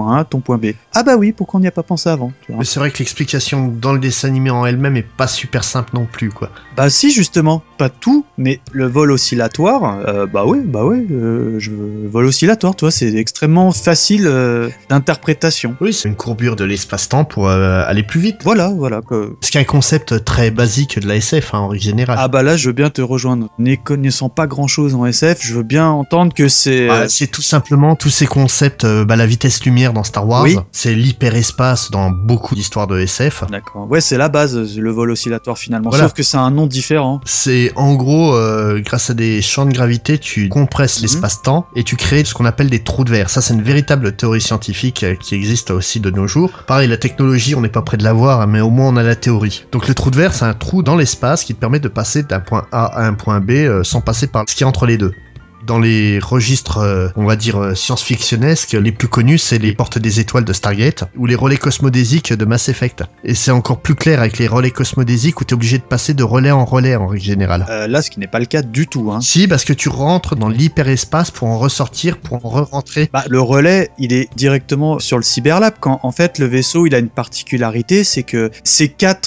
point B. Ah bah oui, pourquoi on n'y a pas pensé avant, tu vois. Mais c'est vrai que l'explication dans le dessin animé en elle-même est pas super simple non plus, quoi. Bah si, justement, pas tout, mais le vol oscillatoire, vol oscillatoire, tu vois, c'est extrêmement facile d'interprétation. Oui, c'est une courbure de l'espace-temps pour aller plus vite. Voilà. Ce qui est un concept très basique de la SF, en règle générale. Ah bah là, je veux bien te rejoindre. Ne connaissant pas grand-chose en SF, je veux bien entendre que c'est... c'est tout simplement tous ces concepts, la vitesse lumière dans Star Wars, oui. C'est l'hyperespace dans beaucoup d'histoires de SF. D'accord. Ouais, c'est la base, le vol oscillatoire finalement, voilà. Sauf que c'est un nom différent. C'est en gros, grâce à des champs de gravité, tu compresses l'espace-temps et tu crées ce qu'on appelle des trous de verre. Ça, c'est une véritable théorie scientifique qui existe aussi de nos jours. Pareil, la technologie, on n'est pas près de l'avoir, mais au moins on a la théorie. Donc le trou de verre, c'est un trou dans l'espace qui te permet de passer d'un point A à un point B sans passer par ce qui est entre les deux. Dans les registres, on va dire, science-fictionnesques, les plus connus, c'est les portes des étoiles de Stargate ou les relais cosmodésiques de Mass Effect. Et c'est encore plus clair avec les relais cosmodésiques où t'es obligé de passer de relais en règle générale. Là, ce qui n'est pas le cas du tout, hein. Si, parce que tu rentres dans l'hyperespace pour en ressortir, pour en re-rentrer. Bah, le relais, il est directement sur le Cyberlab. Quand, en fait, le vaisseau, il a une particularité, c'est que ces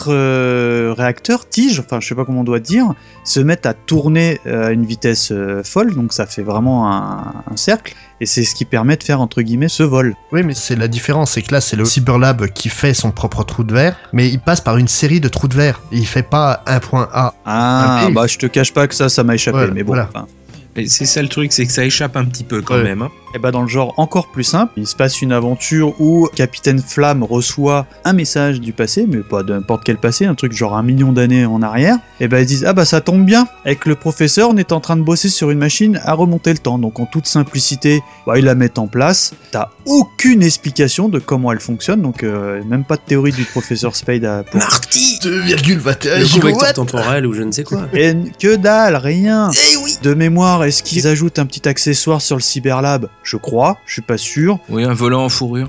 4 réacteurs, tiges, enfin, je sais pas comment on doit dire, se mettent à tourner à une vitesse folle, donc ça fait vraiment un cercle, et c'est ce qui permet de faire entre guillemets ce vol. Oui, mais c'est la différence, c'est que là c'est le Cyberlab qui fait son propre trou de verre, mais il passe par une série de trous de verre, et il fait pas un point A. Ah, bah je te cache pas que ça m'a échappé, ouais, mais bon. Voilà. Et c'est ça le truc, c'est que ça échappe un petit peu quand même. Hein. Et bah dans le genre encore plus simple, il se passe une aventure où Capitaine Flamme reçoit un message du passé, mais pas de n'importe quel passé, un truc genre 1 million d'années en arrière. Et bah ils disent ah bah ça tombe bien, avec le professeur on est en train de bosser sur une machine à remonter le temps. Donc en toute simplicité, bah ils la mettent en place. T'as aucune explication de comment elle fonctionne, donc même pas de théorie du professeur Spade pour... Marty 2,21 gigawatts temporel ou je ne sais quoi. Et que dalle, rien. Eh oui. De mémoire, est-ce qu'ils ajoutent un petit accessoire sur le Cyberlab ? Je crois, je suis pas sûr. Oui, un volant en fourrure.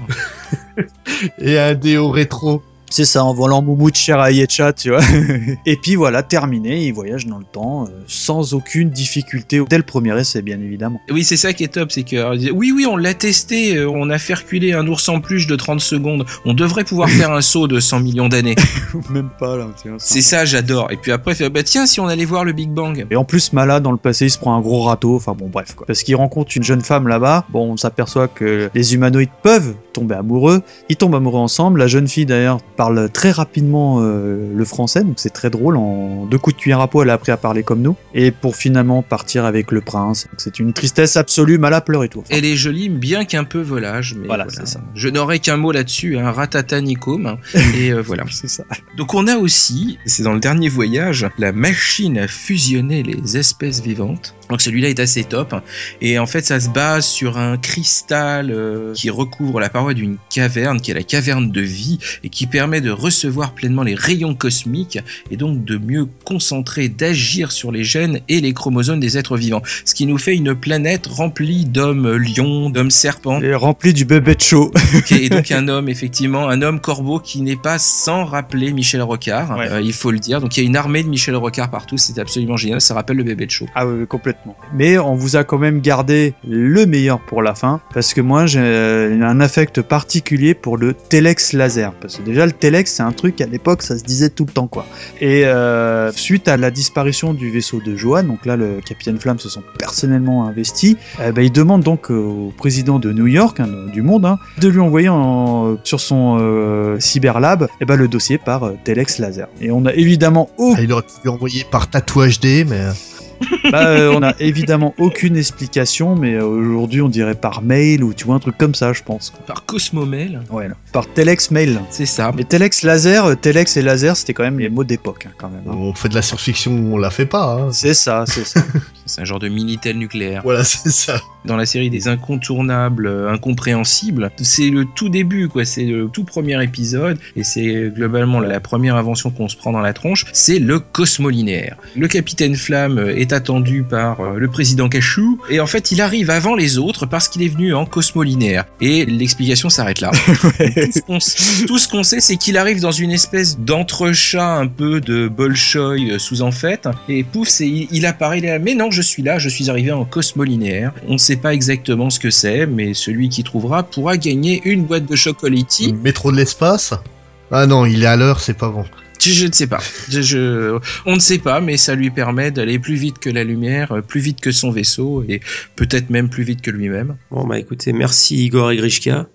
Et un déo rétro. C'est ça, en volant moumoute cher à Yetcha, tu vois. Et puis voilà, terminé, il voyage dans le temps sans aucune difficulté. Dès le premier essai, bien évidemment. Oui, c'est ça qui est top, c'est que oui, on l'a testé, on a fait reculer un ours en peluche de 30 secondes. On devrait pouvoir faire un saut de 100 millions d'années. Même pas là. C'est ça, j'adore. Et puis après, bah tiens, si on allait voir le Big Bang. Et en plus, Mala, dans le passé, il se prend un gros râteau. Enfin bon, bref, quoi. Parce qu'il rencontre une jeune femme là-bas. Bon, on s'aperçoit que les humanoïdes peuvent tomber amoureux. Ils tombent amoureux ensemble. La jeune fille, d'ailleurs, parle très rapidement le français, donc c'est très drôle. En 2 coups de cuillère à peau, elle a appris à parler comme nous. Et pour finalement partir avec le prince. Donc c'est une tristesse absolue. Mala pleure et tout. Enfin, elle est jolie, bien qu'un peu volage. Mais voilà. C'est ça. Je n'aurai qu'un mot là-dessus, un ratata nicôme. Et voilà. C'est ça. Donc on a aussi, c'est dans le dernier voyage, la machine à fusionner les espèces vivantes. Donc celui-là est assez top. Et en fait, ça se base sur un cristal qui recouvre la paroi d'une caverne, qui est la caverne de vie, et qui permet de recevoir pleinement les rayons cosmiques, et donc de mieux concentrer, d'agir sur les gènes et les chromosomes des êtres vivants. Ce qui nous fait une planète remplie d'hommes lions, d'hommes serpents. Et remplie du bébé de chaud. Et donc un homme, effectivement, un homme corbeau qui n'est pas sans rappeler Michel Rocard, il faut le dire. Donc il y a une armée de Michel Rocard partout, c'est absolument génial, ça rappelle le bébé de chaud. Ah oui, complètement. Mais on vous a quand même gardé le meilleur pour la fin, parce que moi j'ai un affect particulier pour le Telex laser, parce que déjà le Telex c'est un truc à l'époque ça se disait tout le temps quoi. Et suite à la disparition du vaisseau de Johan, donc là le capitaine Flamme se sont personnellement investis, il demande donc au président de New York, du monde, de lui envoyer sur son Cyberlab le dossier par Telex laser. Et on a évidemment il aurait pu lui envoyer par tatouage D, mais... on a évidemment aucune explication, mais aujourd'hui on dirait par mail ou tu vois un truc comme ça, je pense. Par Cosmomail. Ouais, par Telex mail. C'est ça. Mais Telex laser, Telex et laser, c'était quand même les mots d'époque quand même. On fait de la science-fiction, on la fait pas. C'est ça. C'est un genre de minitel nucléaire. Voilà, c'est ça. Dans la série des incontournables, incompréhensibles, c'est le tout début, quoi. C'est le tout premier épisode, et c'est globalement la première invention qu'on se prend dans la tronche. C'est le cosmolinéaire. Le capitaine Flamme est attendu par le président Cachou. Et en fait, il arrive avant les autres parce qu'il est venu en cosmolinéaire. Et l'explication s'arrête là. Tout ce qu'on sait, c'est qu'il arrive dans une espèce d'entrechat un peu de Bolchoï sous en fait. Et pouf, il apparaît là. Mais non, je suis arrivé en cosmolinéaire. On ne sait pas exactement ce que c'est, mais celui qui trouvera pourra gagner une boîte de chocolati. Métro de l'espace ? Ah non, il est à l'heure, c'est pas bon. Je ne sais pas. On ne sait pas, mais ça lui permet d'aller plus vite que la lumière, plus vite que son vaisseau, et peut-être même plus vite que lui-même. Bon, bah écoutez, merci Igor et Grishka.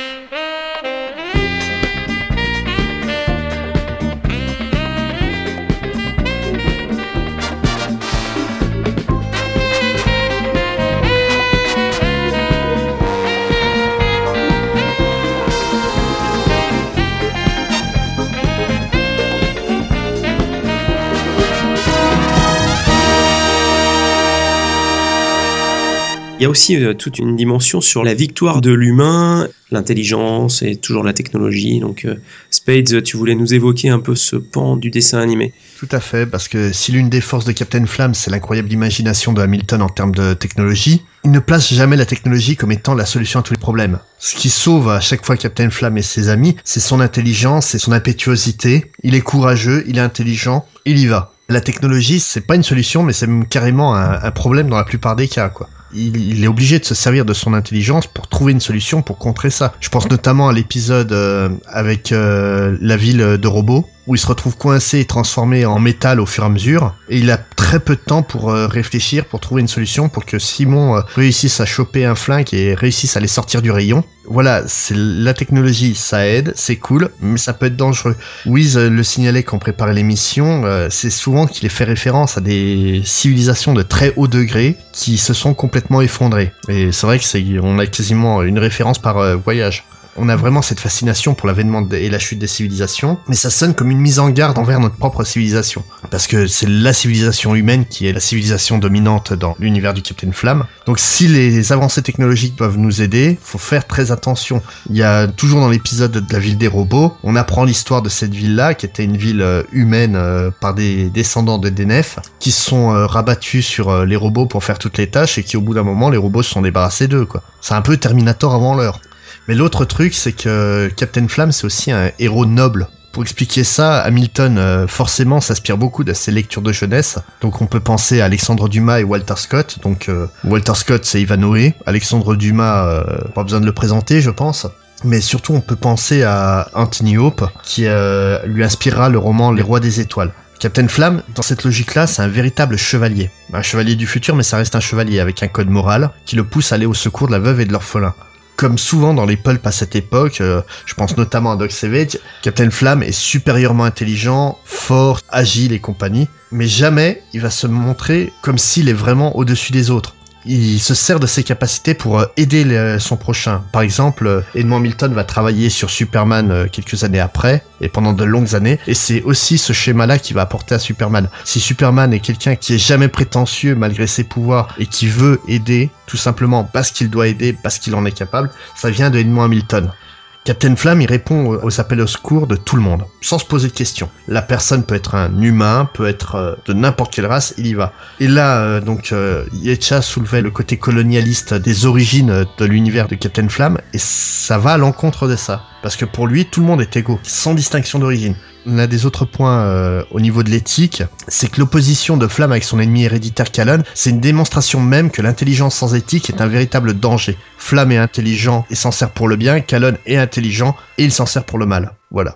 Il y a aussi toute une dimension sur la victoire de l'humain, l'intelligence et toujours la technologie. Donc Spades, tu voulais nous évoquer un peu ce pan du dessin animé. Tout à fait, parce que si l'une des forces de Captain Flamme, c'est l'incroyable imagination de Hamilton en termes de technologie, il ne place jamais la technologie comme étant la solution à tous les problèmes. Ce qui sauve à chaque fois Captain Flamme et ses amis, c'est son intelligence, c'est son impétuosité. Il est courageux, il est intelligent, il y va. La technologie, c'est pas une solution, mais c'est même carrément un problème dans la plupart des cas, quoi. Il est obligé de se servir de son intelligence pour trouver une solution pour contrer ça. Je pense notamment à l'épisode avec la ville de robots, où il se retrouve coincé et transformé en métal au fur et à mesure, et il a très peu de temps pour réfléchir, pour trouver une solution, pour que Simon réussisse à choper un flingue et réussisse à les sortir du rayon. Voilà, c'est la technologie, ça aide, c'est cool, mais ça peut être dangereux. Wiz le signalait quand on préparait l'émission, c'est souvent qu'il est fait référence à des civilisations de très haut degré qui se sont complètement effondrées. Et c'est vrai que on a quasiment une référence par voyage. On a vraiment cette fascination pour l'avènement et la chute des civilisations, mais ça sonne comme une mise en garde envers notre propre civilisation. Parce que c'est la civilisation humaine qui est la civilisation dominante dans l'univers du Captain Flamme. Donc si les avancées technologiques peuvent nous aider, faut faire très attention. Il y a toujours dans l'épisode de la ville des robots, on apprend l'histoire de cette ville-là, qui était une ville humaine par des descendants de DNF, qui se sont rabattus sur les robots pour faire toutes les tâches, et qui au bout d'un moment, les robots se sont débarrassés d'eux, quoi. C'est un peu Terminator avant l'heure. Mais l'autre truc, c'est que Captain Flamme, c'est aussi un héros noble. Pour expliquer ça, Hamilton, forcément, s'inspire beaucoup de ses lectures de jeunesse. Donc on peut penser à Alexandre Dumas et Walter Scott. Donc Walter Scott, c'est Ivanhoe. Alexandre Dumas, pas besoin de le présenter, je pense. Mais surtout, on peut penser à Anthony Hope, qui lui inspirera le roman Les Rois des Étoiles. Captain Flamme, dans cette logique-là, c'est un véritable chevalier. Un chevalier du futur, mais ça reste un chevalier, avec un code moral qui le pousse à aller au secours de la veuve et de l'orphelin. Comme souvent dans les pulps à cette époque, je pense notamment à Doc Savage, Captain Flamme est supérieurement intelligent, fort, agile et compagnie, mais jamais il va se montrer comme s'il est vraiment au-dessus des autres. Il se sert de ses capacités pour aider son prochain. Par exemple, Edmond Hamilton va travailler sur Superman quelques années après, et pendant de longues années, et c'est aussi ce schéma-là qui va apporter à Superman. Si Superman est quelqu'un qui est jamais prétentieux malgré ses pouvoirs, et qui veut aider, tout simplement parce qu'il doit aider, parce qu'il en est capable, ça vient de Edmond Hamilton. Captain Flamme, il répond aux appels au secours de tout le monde, sans se poser de questions. La personne peut être un humain, peut être de n'importe quelle race, il y va. Et là, Yetcha soulevait le côté colonialiste des origines de l'univers de Captain Flamme, et ça va à l'encontre de ça. Parce que pour lui, tout le monde est égaux, sans distinction d'origine. L'un des autres points au niveau de l'éthique, c'est que l'opposition de Flamme avec son ennemi héréditaire Calonne, c'est une démonstration même que l'intelligence sans éthique est un véritable danger. Flamme est intelligent et s'en sert pour le bien, Calonne est intelligent et il s'en sert pour le mal. Voilà.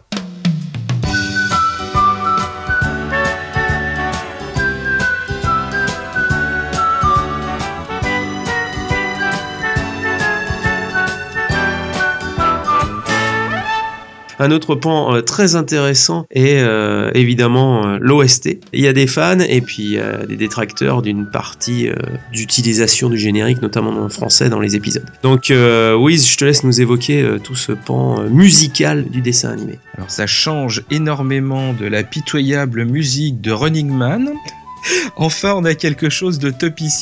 Un autre pan très intéressant est évidemment l'OST. Il y a des fans et puis des détracteurs d'une partie d'utilisation du générique, notamment en français dans les épisodes. Donc Wiz, je te laisse nous évoquer tout ce pan musical du dessin animé. Alors ça change énormément de la pitoyable musique de Running Man. Enfin, on a quelque chose de topissime.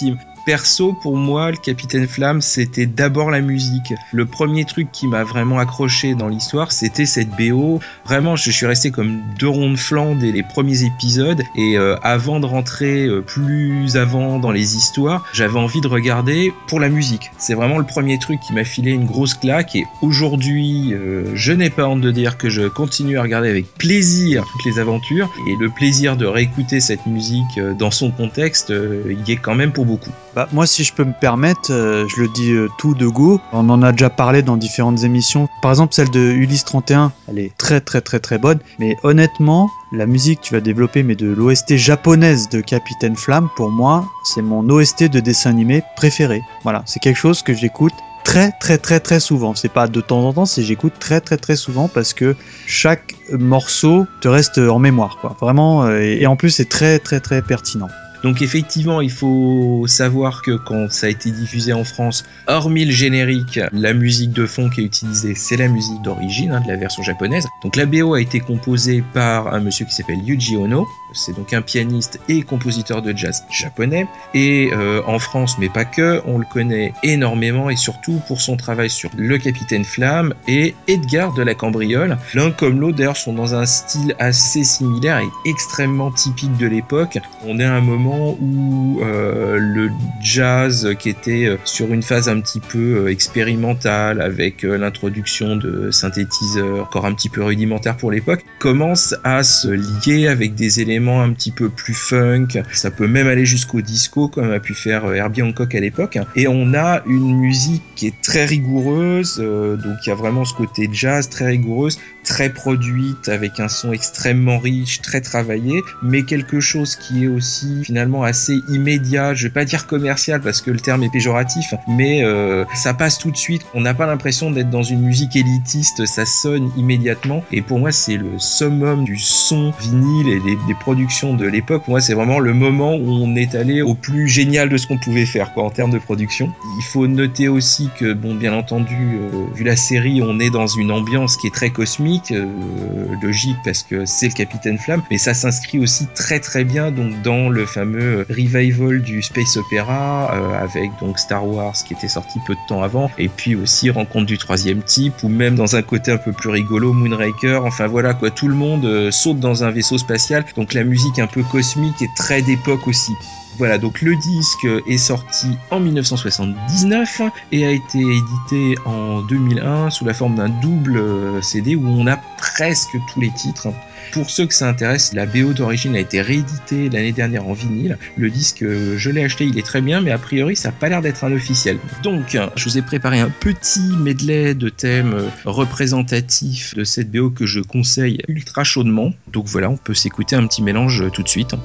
Perso, pour moi, le Capitaine Flamme, c'était d'abord la musique. Le premier truc qui m'a vraiment accroché dans l'histoire, c'était cette BO. Vraiment, je suis resté comme 2 ronds de flanc dès les premiers épisodes. Et avant de rentrer plus avant dans les histoires, j'avais envie de regarder pour la musique. C'est vraiment le premier truc qui m'a filé une grosse claque. Et aujourd'hui, je n'ai pas honte de dire que je continue à regarder avec plaisir toutes les aventures. Et le plaisir de réécouter cette musique dans son contexte, il y est quand même pour beaucoup. Bah, moi, si je peux me permettre, je le dis tout de go. On en a déjà parlé dans différentes émissions. Par exemple, celle de Ulysse 31, elle est très très très très bonne. Mais honnêtement, la musique tu vas développer, mais de l'OST japonaise de Capitaine Flamme, pour moi, c'est mon OST de dessin animé préféré. Voilà, c'est quelque chose que j'écoute très très très très souvent. C'est pas de temps en temps, c'est j'écoute très très très souvent parce que chaque morceau te reste en mémoire, quoi. Vraiment, et en plus c'est très très très pertinent. Donc effectivement, il faut savoir que quand ça a été diffusé en France, hormis le générique, la musique de fond qui est utilisée, c'est la musique d'origine de la version japonaise. Donc la BO a été composée par un monsieur qui s'appelle Yuji Ono. C'est donc un pianiste et compositeur de jazz japonais. Et en France, mais pas que, on le connaît énormément et surtout pour son travail sur Le Capitaine Flamme et Edgar de la Cambriole. L'un comme l'autre d'ailleurs sont dans un style assez similaire et extrêmement typique de l'époque. On est à un moment où le jazz qui était sur une phase un petit peu expérimentale avec l'introduction de synthétiseurs encore un petit peu rudimentaires pour l'époque commence à se lier avec des éléments un petit peu plus funk. Ça peut même aller jusqu'au disco comme a pu faire Herbie Hancock à l'époque. Et on a une musique qui est très rigoureuse, donc il y a vraiment ce côté jazz très rigoureuse, très produite avec un son extrêmement riche, très travaillé, mais quelque chose qui est aussi finalement assez immédiat, je vais pas dire commercial parce que le terme est péjoratif, mais ça passe tout de suite, on n'a pas l'impression d'être dans une musique élitiste, ça sonne immédiatement, et pour moi c'est le summum du son vinyle et des productions de l'époque. Pour moi c'est vraiment le moment où on est allé au plus génial de ce qu'on pouvait faire, quoi, en termes de production. Il faut noter aussi que, bon, bien entendu, vu la série, on est dans une ambiance qui est très cosmique, logique parce que c'est le Capitaine Flamme, mais ça s'inscrit aussi très très bien donc dans le fameux revival du space opéra avec donc Star Wars qui était sorti peu de temps avant, et puis aussi Rencontre du troisième type, ou même dans un côté un peu plus rigolo Moonraker. Enfin voilà quoi, tout le monde saute dans un vaisseau spatial, donc la musique un peu cosmique est très d'époque aussi. Voilà, donc le disque est sorti en 1979 et a été édité en 2001 sous la forme d'un double CD où on a presque tous les titres. Pour ceux que ça intéresse, la BO d'origine a été rééditée l'année dernière en vinyle. Le disque, je l'ai acheté, il est très bien, mais a priori, ça n'a pas l'air d'être un officiel. Donc, je vous ai préparé un petit medley de thèmes représentatifs de cette BO que je conseille ultra chaudement. Donc voilà, on peut s'écouter un petit mélange tout de suite.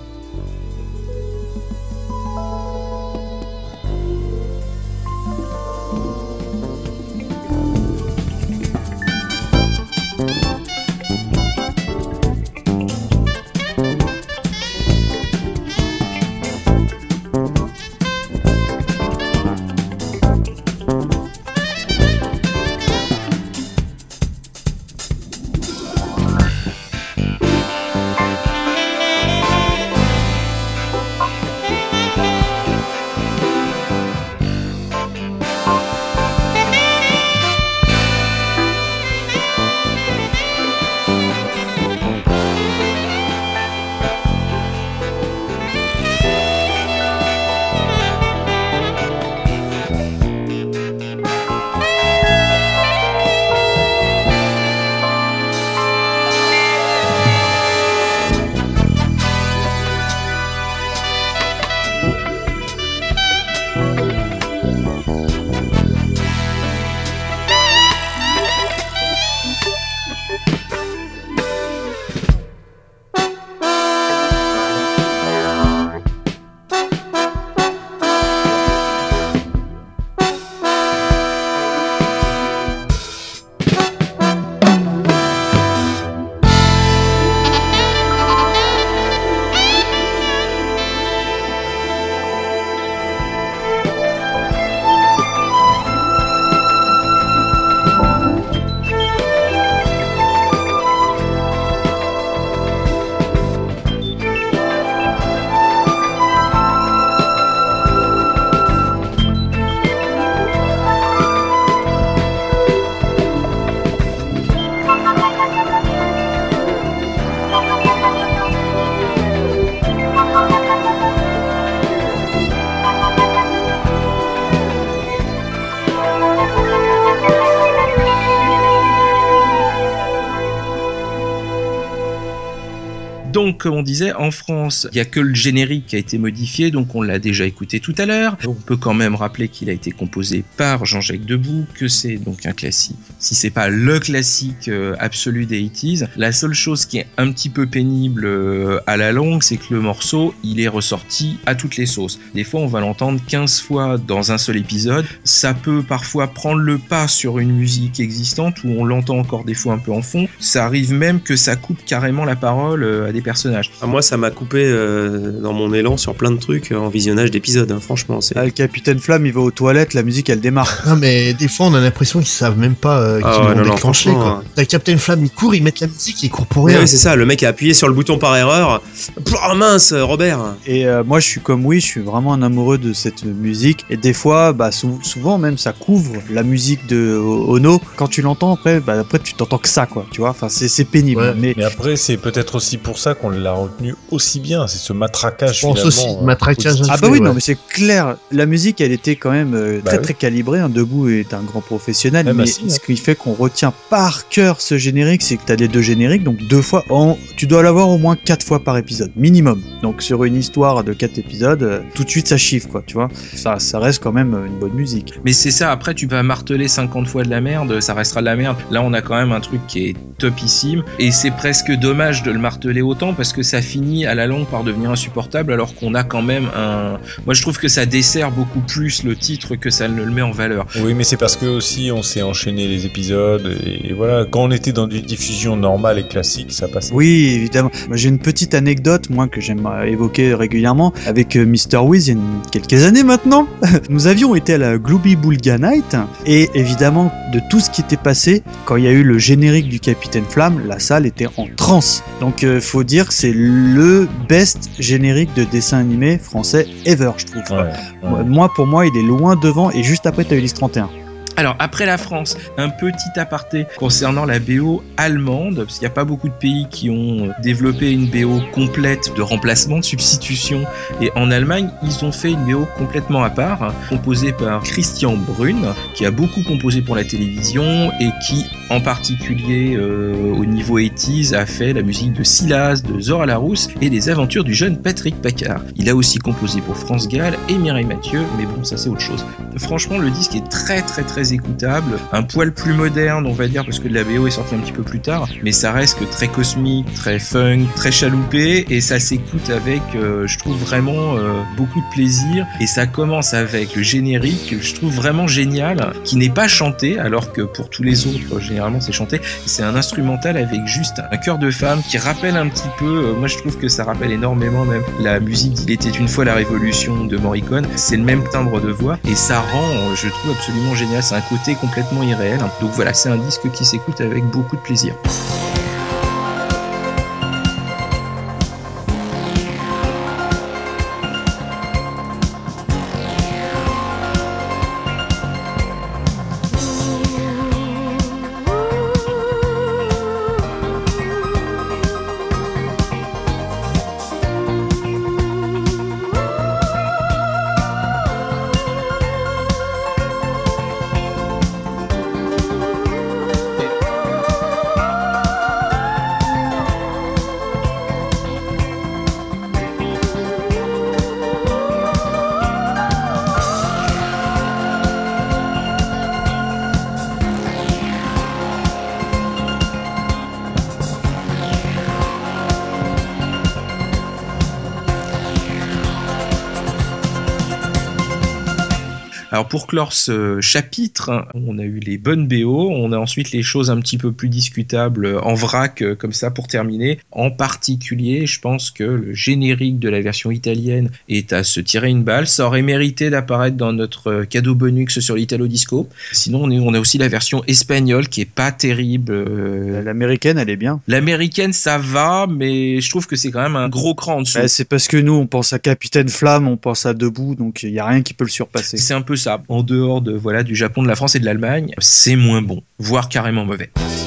Donc, comme on disait, en France, il y a que le générique qui a été modifié, donc on l'a déjà écouté tout à l'heure. On peut quand même rappeler qu'il a été composé par Jean-Jacques Debout, que c'est donc un classique. Si c'est pas le classique absolu des 80s, la seule chose qui est un petit peu pénible à la longue, c'est que le morceau, il est ressorti à toutes les sauces. Des fois, on va l'entendre 15 fois dans un seul épisode. Ça peut parfois prendre le pas sur une musique existante où on l'entend encore des fois un peu en fond. Ça arrive même que ça coupe carrément la parole à des personnages. Moi, ça m'a coupé dans mon élan sur plein de trucs en visionnage d'épisodes, hein, franchement. C'est... le Capitaine Flamme, il va aux toilettes, la musique, elle démarre. Non, mais des fois, on a l'impression qu'ils savent même pas qu'ils vont déclencher, quoi. Le Capitaine Flamme, il court, ils mettent la musique, il court pour rien. Oui, c'est ça, le mec a appuyé sur le bouton par erreur. Oh mince, Robert. Et moi, je suis comme je suis vraiment un amoureux de cette musique. Et des fois, souvent même, ça couvre la musique de Ono. Quand tu l'entends, après tu t'entends que ça, quoi. Tu vois, enfin, c'est pénible. Ouais. Mais après, c'est peut-être aussi pour ça qu'on l'a retenu aussi bien. C'est ce matraquage. Je pense aussi, matraquage. Non, mais c'est clair. La musique, elle était quand même très calibrée. Debout est un grand professionnel. Mais ce qui fait qu'on retient par cœur ce générique, c'est que t'as les 2 génériques, donc 2 fois. Tu dois l'avoir au moins 4 fois par épisode, minimum. Donc sur une histoire de 4 épisodes, tout de suite ça chiffre, quoi, tu vois. Ça reste quand même une bonne musique. Mais c'est ça, après tu vas marteler 50 fois de la merde, ça restera de la merde. Là on a quand même un truc qui est topissime, et c'est presque dommage de le marteler autant parce que ça finit à la longue par devenir insupportable alors qu'on a quand même Moi je trouve que ça dessert beaucoup plus le titre que ça ne le met en valeur. Oui, mais c'est parce que aussi on s'est enchaîné les épisodes et voilà, quand on était dans une diffusion normale et classique, ça passait. Oui, évidemment. Moi, j'ai une petite anecdote, moi, que j'aime évoquer régulièrement avec Mr. Wiz il y a quelques années maintenant. Nous avions été à la Glooby Boulga Night et évidemment, de tout ce qui était passé, quand il y a eu le générique du Capitaine Flamme, la salle était en transe. Donc, faut dire que c'est le best générique de dessin animé français ever, je trouve. Ouais. Moi, pour moi, il est loin devant et juste après, t'as eu l'Is-31. Alors, après la France, un petit aparté concernant la BO allemande, parce qu'il n'y a pas beaucoup de pays qui ont développé une BO complète de remplacement, de substitution, et en Allemagne, ils ont fait une BO complètement à part, composée par Christian Brun, qui a beaucoup composé pour la télévision, et qui, en particulier au niveau 80s, a fait la musique de Silas, de Zora Larousse, et des aventures du jeune Patrick Paccard. Il a aussi composé pour France Gall et Mireille Mathieu, mais bon, ça c'est autre chose. Franchement, le disque est très écoutable, un poil plus moderne on va dire parce que la BO est sortie un petit peu plus tard, mais ça reste que très cosmique, très funk, très chaloupé et ça s'écoute avec je trouve vraiment beaucoup de plaisir et ça commence avec le générique que je trouve vraiment génial, qui n'est pas chanté alors que pour tous les autres généralement c'est chanté, c'est un instrumental avec juste un chœur de femme qui rappelle un petit peu, moi je trouve que ça rappelle énormément même la musique d'Il était une fois la Révolution de Morricone, c'est le même timbre de voix et ça rend je trouve absolument génial, c'est un côté complètement irréel. Donc voilà, c'est un disque qui s'écoute avec beaucoup de plaisir. Alors pour clore ce chapitre, on a eu les bonnes BO, on a ensuite les choses un petit peu plus discutables en vrac comme ça pour terminer. En particulier, je pense que le générique de la version italienne est à se tirer une balle. Ça aurait mérité d'apparaître dans notre cadeau bonus sur l'Italo Disco. Sinon, on a aussi la version espagnole qui est pas terrible. L'américaine, elle est bien. L'américaine, ça va, mais je trouve que c'est quand même un gros cran en dessous. C'est parce que nous, on pense à Capitaine Flamme, on pense à Debout, donc il y a rien qui peut le surpasser. C'est un peu ça. En dehors de du Japon, de la France et de l'Allemagne, c'est moins bon, voire carrément mauvais.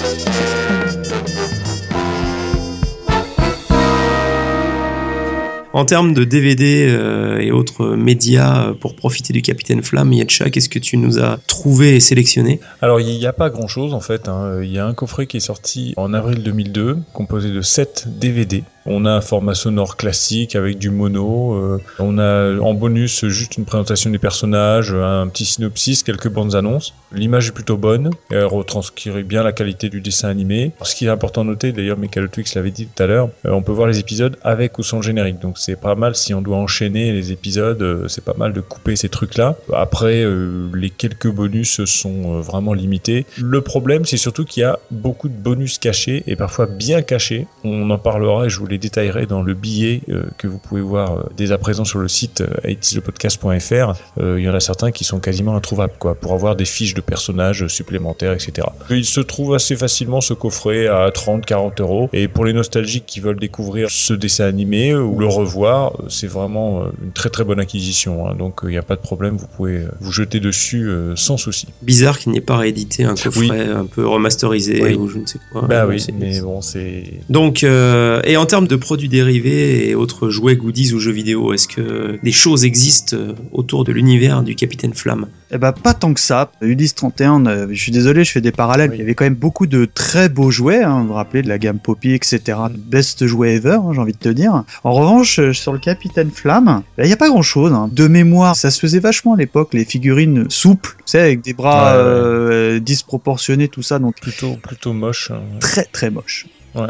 En termes de DVD et autres médias pour profiter du Capitaine Flamme, Yetcha, qu'est-ce que tu nous as trouvé et sélectionné ? Alors, il n'y a pas grand-chose en fait. Il y a un coffret qui est sorti en avril 2002, composé de 7 DVD. On a un format sonore classique avec du mono. On a en bonus juste une présentation des personnages, un petit synopsis, quelques bandes annonces. L'image est plutôt bonne. Elle retranscrit bien la qualité du dessin animé. Ce qui est important de noter, d'ailleurs, Michael Twix l'avait dit tout à l'heure, on peut voir les épisodes avec ou sans générique. Donc c'est pas mal si on doit enchaîner les épisodes, c'est pas mal de couper ces trucs-là. Après, les quelques bonus sont vraiment limités. Le problème, c'est surtout qu'il y a beaucoup de bonus cachés et parfois bien cachés. On en parlera et je vous les détaillerai dans le billet que vous pouvez voir dès à présent sur le site itslepodcast.fr. Il y en a certains qui sont quasiment introuvables, quoi, pour avoir des fiches de personnages supplémentaires, etc. Il se trouve assez facilement ce coffret à 30-40 €. Et pour les nostalgiques qui veulent découvrir ce dessin animé ou le revoir, c'est vraiment une très très bonne acquisition. Hein. Donc il n'y a pas de problème, vous pouvez vous jeter dessus sans souci. Bizarre qu'il n'y ait pas réédité un coffret un peu remasterisé ou je ne sais quoi. Bah oui, mais bon, c'est... Donc, et en termes de produits dérivés et autres jouets, goodies ou jeux vidéo, est-ce que des choses existent autour de l'univers du Capitaine Flamme ? Eh ben, pas tant que ça. Ulysse 31, je suis désolé, je fais des parallèles. Il y avait quand même beaucoup de très beaux jouets, hein, vous vous rappelez, de la gamme Poppy, etc. Best jouet ever, hein, j'ai envie de te dire. En revanche, sur le Capitaine Flamme, il n'y a pas grand-chose. Hein. De mémoire, ça se faisait vachement à l'époque, les figurines souples, tu sais, avec des bras disproportionnés, tout ça. Donc plutôt moche. Hein. Très, très moche. Ouais.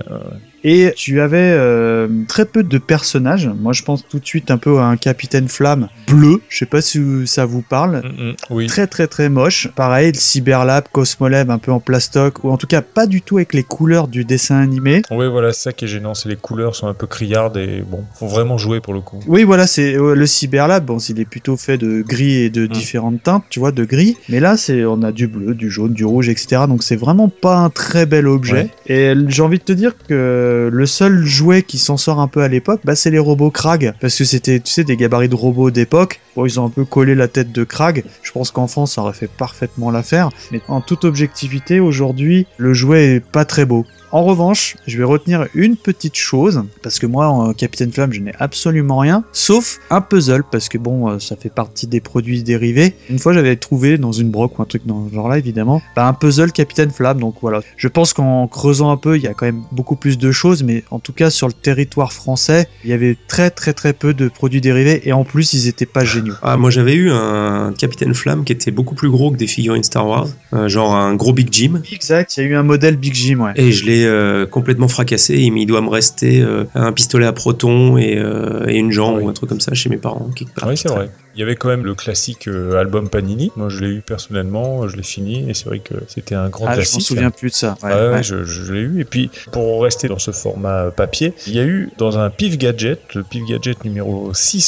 Et tu avais très peu de personnages. Moi, je pense tout de suite un peu à un Capitaine Flamme bleu. Je sais pas si ça vous parle. Oui. Très très très moche. Pareil, le Cyberlab, Cosmolab un peu en plastoc, ou en tout cas pas du tout avec les couleurs du dessin animé. Oui, voilà, c'est ça qui est gênant. C'est les couleurs sont un peu criardes et bon, faut vraiment jouer pour le coup. Oui, voilà, c'est le Cyberlab. Bon, il est plutôt fait de gris et de différentes teintes, tu vois, de gris. Mais là, on a du bleu, du jaune, du rouge, etc. Donc c'est vraiment pas un très bel objet. Ouais. Et j'ai envie de te dire que le seul jouet qui s'en sort un peu à l'époque, c'est les robots Krag, parce que c'était, tu sais, des gabarits de robots d'époque. Bon, ils ont un peu collé la tête de Krag. Je pense qu'en France, ça aurait fait parfaitement l'affaire. Mais en toute objectivité, aujourd'hui, le jouet est pas très beau. En revanche, je vais retenir une petite chose, parce que moi, en Capitaine Flamme, je n'ai absolument rien, sauf un puzzle, parce que bon, ça fait partie des produits dérivés. Une fois, j'avais trouvé dans une broc ou un truc dans ce genre-là, évidemment, un puzzle Capitaine Flamme, donc voilà. Je pense qu'en creusant un peu, il y a quand même beaucoup plus de choses, mais en tout cas, sur le territoire français, il y avait très très très peu de produits dérivés, et en plus, ils étaient pas géniaux. Ah, moi, j'avais eu un Capitaine Flamme qui était beaucoup plus gros que des figurines Star Wars, genre un gros Big Jim. Exact, il y a eu un modèle Big Jim, ouais. Et je l'ai complètement fracassé, il doit me rester un pistolet à proton et une jambe ou un truc comme ça chez mes parents quelque part. Oui, c'est vrai. Il y avait quand même le classique album Panini. Moi, je l'ai eu personnellement, je l'ai fini et c'est vrai que c'était un grand classique. Je m'en souviens plus de ça. Ouais. Je l'ai eu. Et puis, pour rester dans ce format papier, il y a eu dans un Pif Gadget, le Pif Gadget numéro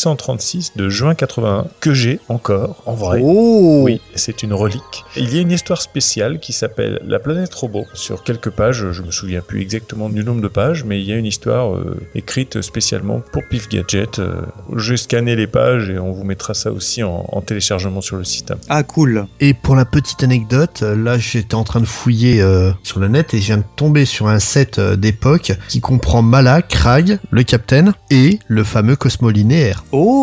636 de juin 81, que j'ai encore, en vrai. Oh oui, c'est une relique. Il y a une histoire spéciale qui s'appelle La planète robot. Sur quelques pages, je me souviens plus exactement du nombre de pages, mais il y a une histoire écrite spécialement pour Pif Gadget. J'ai scanné les pages et on vous mettra ça aussi en téléchargement sur le site. Ah, cool. Et pour la petite anecdote, là j'étais en train de fouiller sur le net et je viens de tomber sur un set d'époque qui comprend Mala, Krag, le Capitaine et le fameux Cosmo linéaire.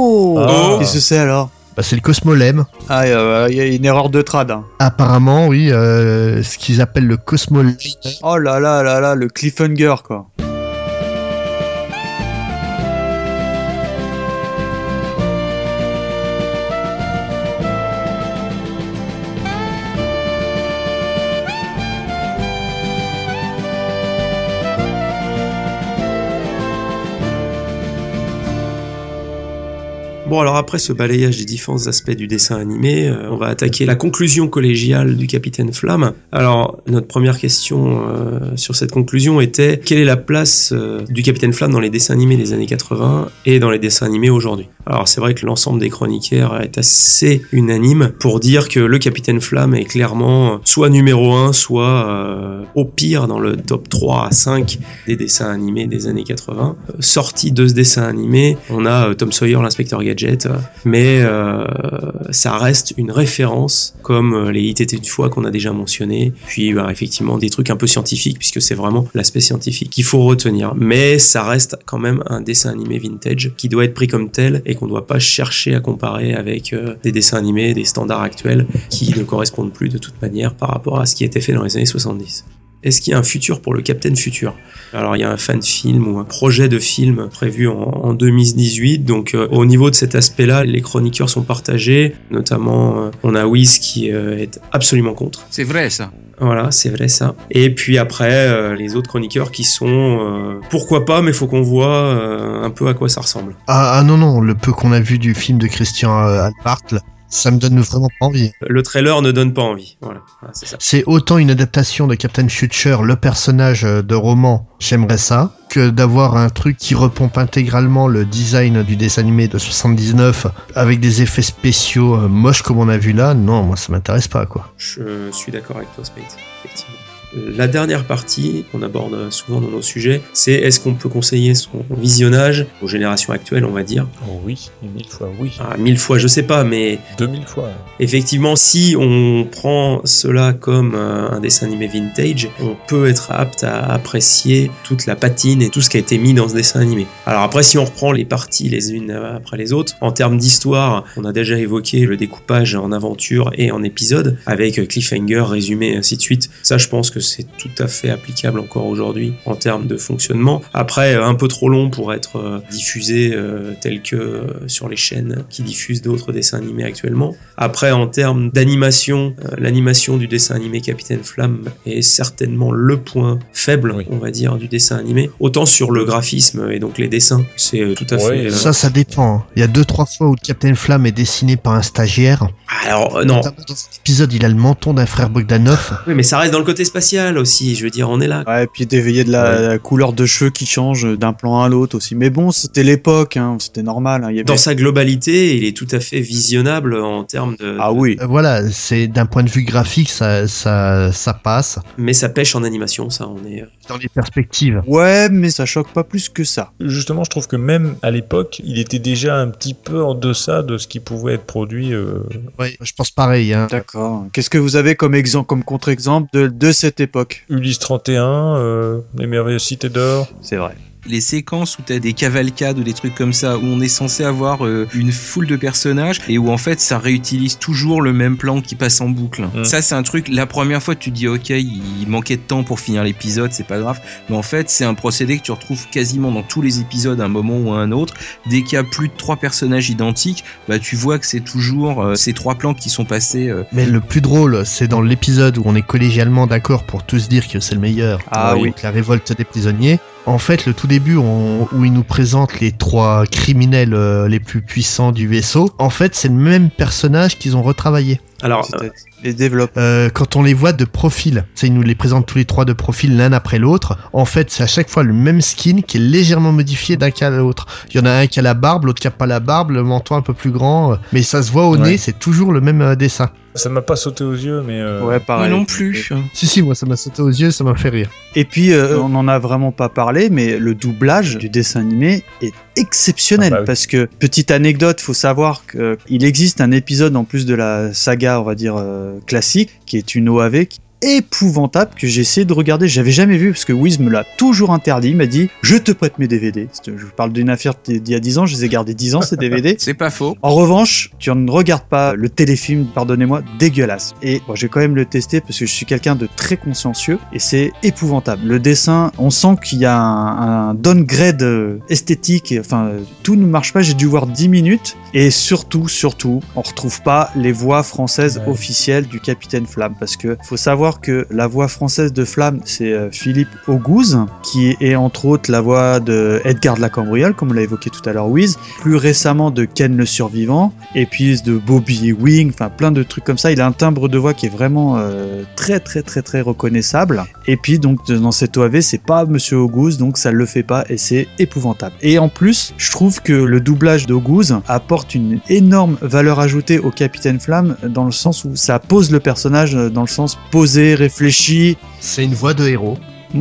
Oh, qu'est-ce que c'est alors? C'est le Cosmolem. Ah, il y a une erreur de trad. Hein. Apparemment, oui, ce qu'ils appellent le Cosmolem. Oh là là là là, le cliffhanger, quoi. Bon, alors après ce balayage des différents aspects du dessin animé, on va attaquer la conclusion collégiale du Capitaine Flamme. Alors, notre première question sur cette conclusion était quelle est la place du Capitaine Flamme dans les dessins animés des années 80 et dans les dessins animés aujourd'hui? Alors, c'est vrai que l'ensemble des chroniqueurs est assez unanime pour dire que le Capitaine Flamme est clairement soit numéro 1, soit au pire dans le top 3 à 5 des dessins animés des années 80. Sorti de ce dessin animé, on a Tom Sawyer, l'inspecteur Gadget, mais ça reste une référence comme les It était une fois qu'on a déjà mentionné, puis effectivement des trucs un peu scientifiques puisque c'est vraiment l'aspect scientifique qu'il faut retenir, mais ça reste quand même un dessin animé vintage qui doit être pris comme tel et qu'on ne doit pas chercher à comparer avec des dessins animés, des standards actuels qui ne correspondent plus de toute manière par rapport à ce qui était fait dans les années 70. est-ce qu'il y a un futur pour le Captain Futur ? Alors il y a un fan film ou un projet de film prévu en 2018, donc au niveau de cet aspect-là, les chroniqueurs sont partagés, notamment on a Wiz qui est absolument contre. C'est vrai ça. Voilà, c'est vrai ça. Et puis après, les autres chroniqueurs qui sont pourquoi pas, mais faut qu'on voit un peu à quoi ça ressemble. Ah non, le peu qu'on a vu du film de Christian Albart, ça me donne vraiment pas envie. Le trailer ne donne pas envie, voilà c'est ça. C'est autant une adaptation de Captain Future, le personnage de roman, j'aimerais ça, que d'avoir un truc qui repompe intégralement le design du dessin animé de 79 avec des effets spéciaux moches comme on a vu là. Non, moi ça m'intéresse pas quoi. Je suis d'accord avec toi Spade, effectivement. La dernière partie qu'on aborde souvent dans nos sujets, c'est est-ce qu'on peut conseiller son visionnage aux générations actuelles, on va dire. Oh oui, 1000 fois oui. 1000 fois, je sais pas, mais 2000 fois. Effectivement, si on prend cela comme un dessin animé vintage, on peut être apte à apprécier toute la patine et tout ce qui a été mis dans ce dessin animé. Alors après, si on reprend les parties les unes après les autres, en termes d'histoire, on a déjà évoqué le découpage en aventure et en épisodes, avec cliffhanger, résumé, ainsi de suite. Ça, je pense que c'est tout à fait applicable encore aujourd'hui en termes de fonctionnement. Après, un peu trop long pour être diffusé tel que sur les chaînes qui diffusent d'autres dessins animés actuellement. Après, en termes d'animation, l'animation du dessin animé Capitaine Flamme est certainement le point faible, on va dire, du dessin animé. Autant sur le graphisme et donc les dessins, c'est tout à fait... Ça dépend. Il y a 2-3 fois où Capitaine Flamme est dessiné par un stagiaire. Alors, non. Dans cet épisode, il a le menton d'un frère Bogdanov. Oui, mais ça reste dans le côté spatial aussi, je veux dire, on est là. Ouais, et puis d'éveiller de la couleur de cheveux qui change d'un plan à l'autre aussi. Mais bon, c'était l'époque, hein, c'était normal. Hein, il y avait... Dans sa globalité, il est tout à fait visionnable en termes de... Ah oui. Voilà, c'est d'un point de vue graphique, ça passe. Mais ça pêche en animation, ça, on est... Dans les perspectives. Ouais, mais ça choque pas plus que ça. Justement, je trouve que même à l'époque, il était déjà un petit peu en deçà de ce qui pouvait être produit. Oui, je pense pareil. Hein. D'accord. Qu'est-ce que vous avez comme exemple, comme contre-exemple de cette époque ? Ulysse 31, Les Merveilleuses Cités d'Or. C'est vrai. Les séquences où t'as des cavalcades ou des trucs comme ça, où on est censé avoir une foule de personnages et où en fait ça réutilise toujours le même plan qui passe en boucle. Ça c'est un truc, la première fois tu te dis ok, il manquait de temps pour finir l'épisode, c'est pas grave, mais en fait c'est un procédé que tu retrouves quasiment dans tous les épisodes à un moment ou à un autre. Dès qu'il y a plus de 3 personnages identiques, bah tu vois que c'est toujours ces 3 plans qui sont passés. Mais le plus drôle, c'est dans l'épisode où on est collégialement d'accord pour tous dire que c'est le meilleur. Ah oui. La révolte des prisonniers. En fait, le tout début où il nous présente les 3 criminels les plus puissants du vaisseau, en fait, c'est le même personnage qu'ils ont retravaillé. Alors, les développe. Quand on les voit de profil, il nous les présente tous les 3 de profil l'un après l'autre. En fait, c'est à chaque fois le même skin qui est légèrement modifié d'un cas à l'autre. Il y en a un qui a la barbe, l'autre qui a pas la barbe, le menton un peu plus grand, mais ça se voit au nez, c'est toujours le même dessin. Ça m'a pas sauté aux yeux, mais... Ouais, pareil. Moi non plus. Si, moi ça m'a sauté aux yeux, ça m'a fait rire. Et puis, on n'en a vraiment pas parlé, mais le doublage du dessin animé est exceptionnel. Parce que, petite anecdote, faut savoir qu'il existe un épisode en plus de la saga, on va dire, classique, qui est une OAV, épouvantable, que j'ai essayé de regarder. J'avais jamais vu parce que Wiz me l'a toujours interdit. Il m'a dit je te prête mes DVD. Je vous parle d'une affaire d'il y a 10 ans, je les ai gardés 10 ans ces DVD. C'est pas faux. En revanche, tu ne regardes pas le téléfilm, pardonnez-moi, dégueulasse. Et bon, j'ai quand même le testé parce que je suis quelqu'un de très consciencieux et c'est épouvantable. Le dessin, on sent qu'il y a un downgrade esthétique, enfin tout ne marche pas. J'ai dû voir 10 minutes et surtout, on retrouve pas les voix françaises officielles du Capitaine Flamme parce que faut savoir que la voix française de Flamme, c'est Philippe Auguste, qui est entre autres la voix de Edgar de la Cambriole, comme on l'a évoqué tout à l'heure, Wiz, plus récemment de Ken le Survivant, et puis de Bobby Wing, enfin plein de trucs comme ça. Il a un timbre de voix qui est vraiment très reconnaissable. Et puis donc dans cette OAV, c'est pas Monsieur Auguste, donc ça le fait pas et c'est épouvantable. Et en plus, je trouve que le doublage d'Auguste apporte une énorme valeur ajoutée au Capitaine Flamme dans le sens où ça pose le personnage dans le sens posé, réfléchi. C'est une voix de héros.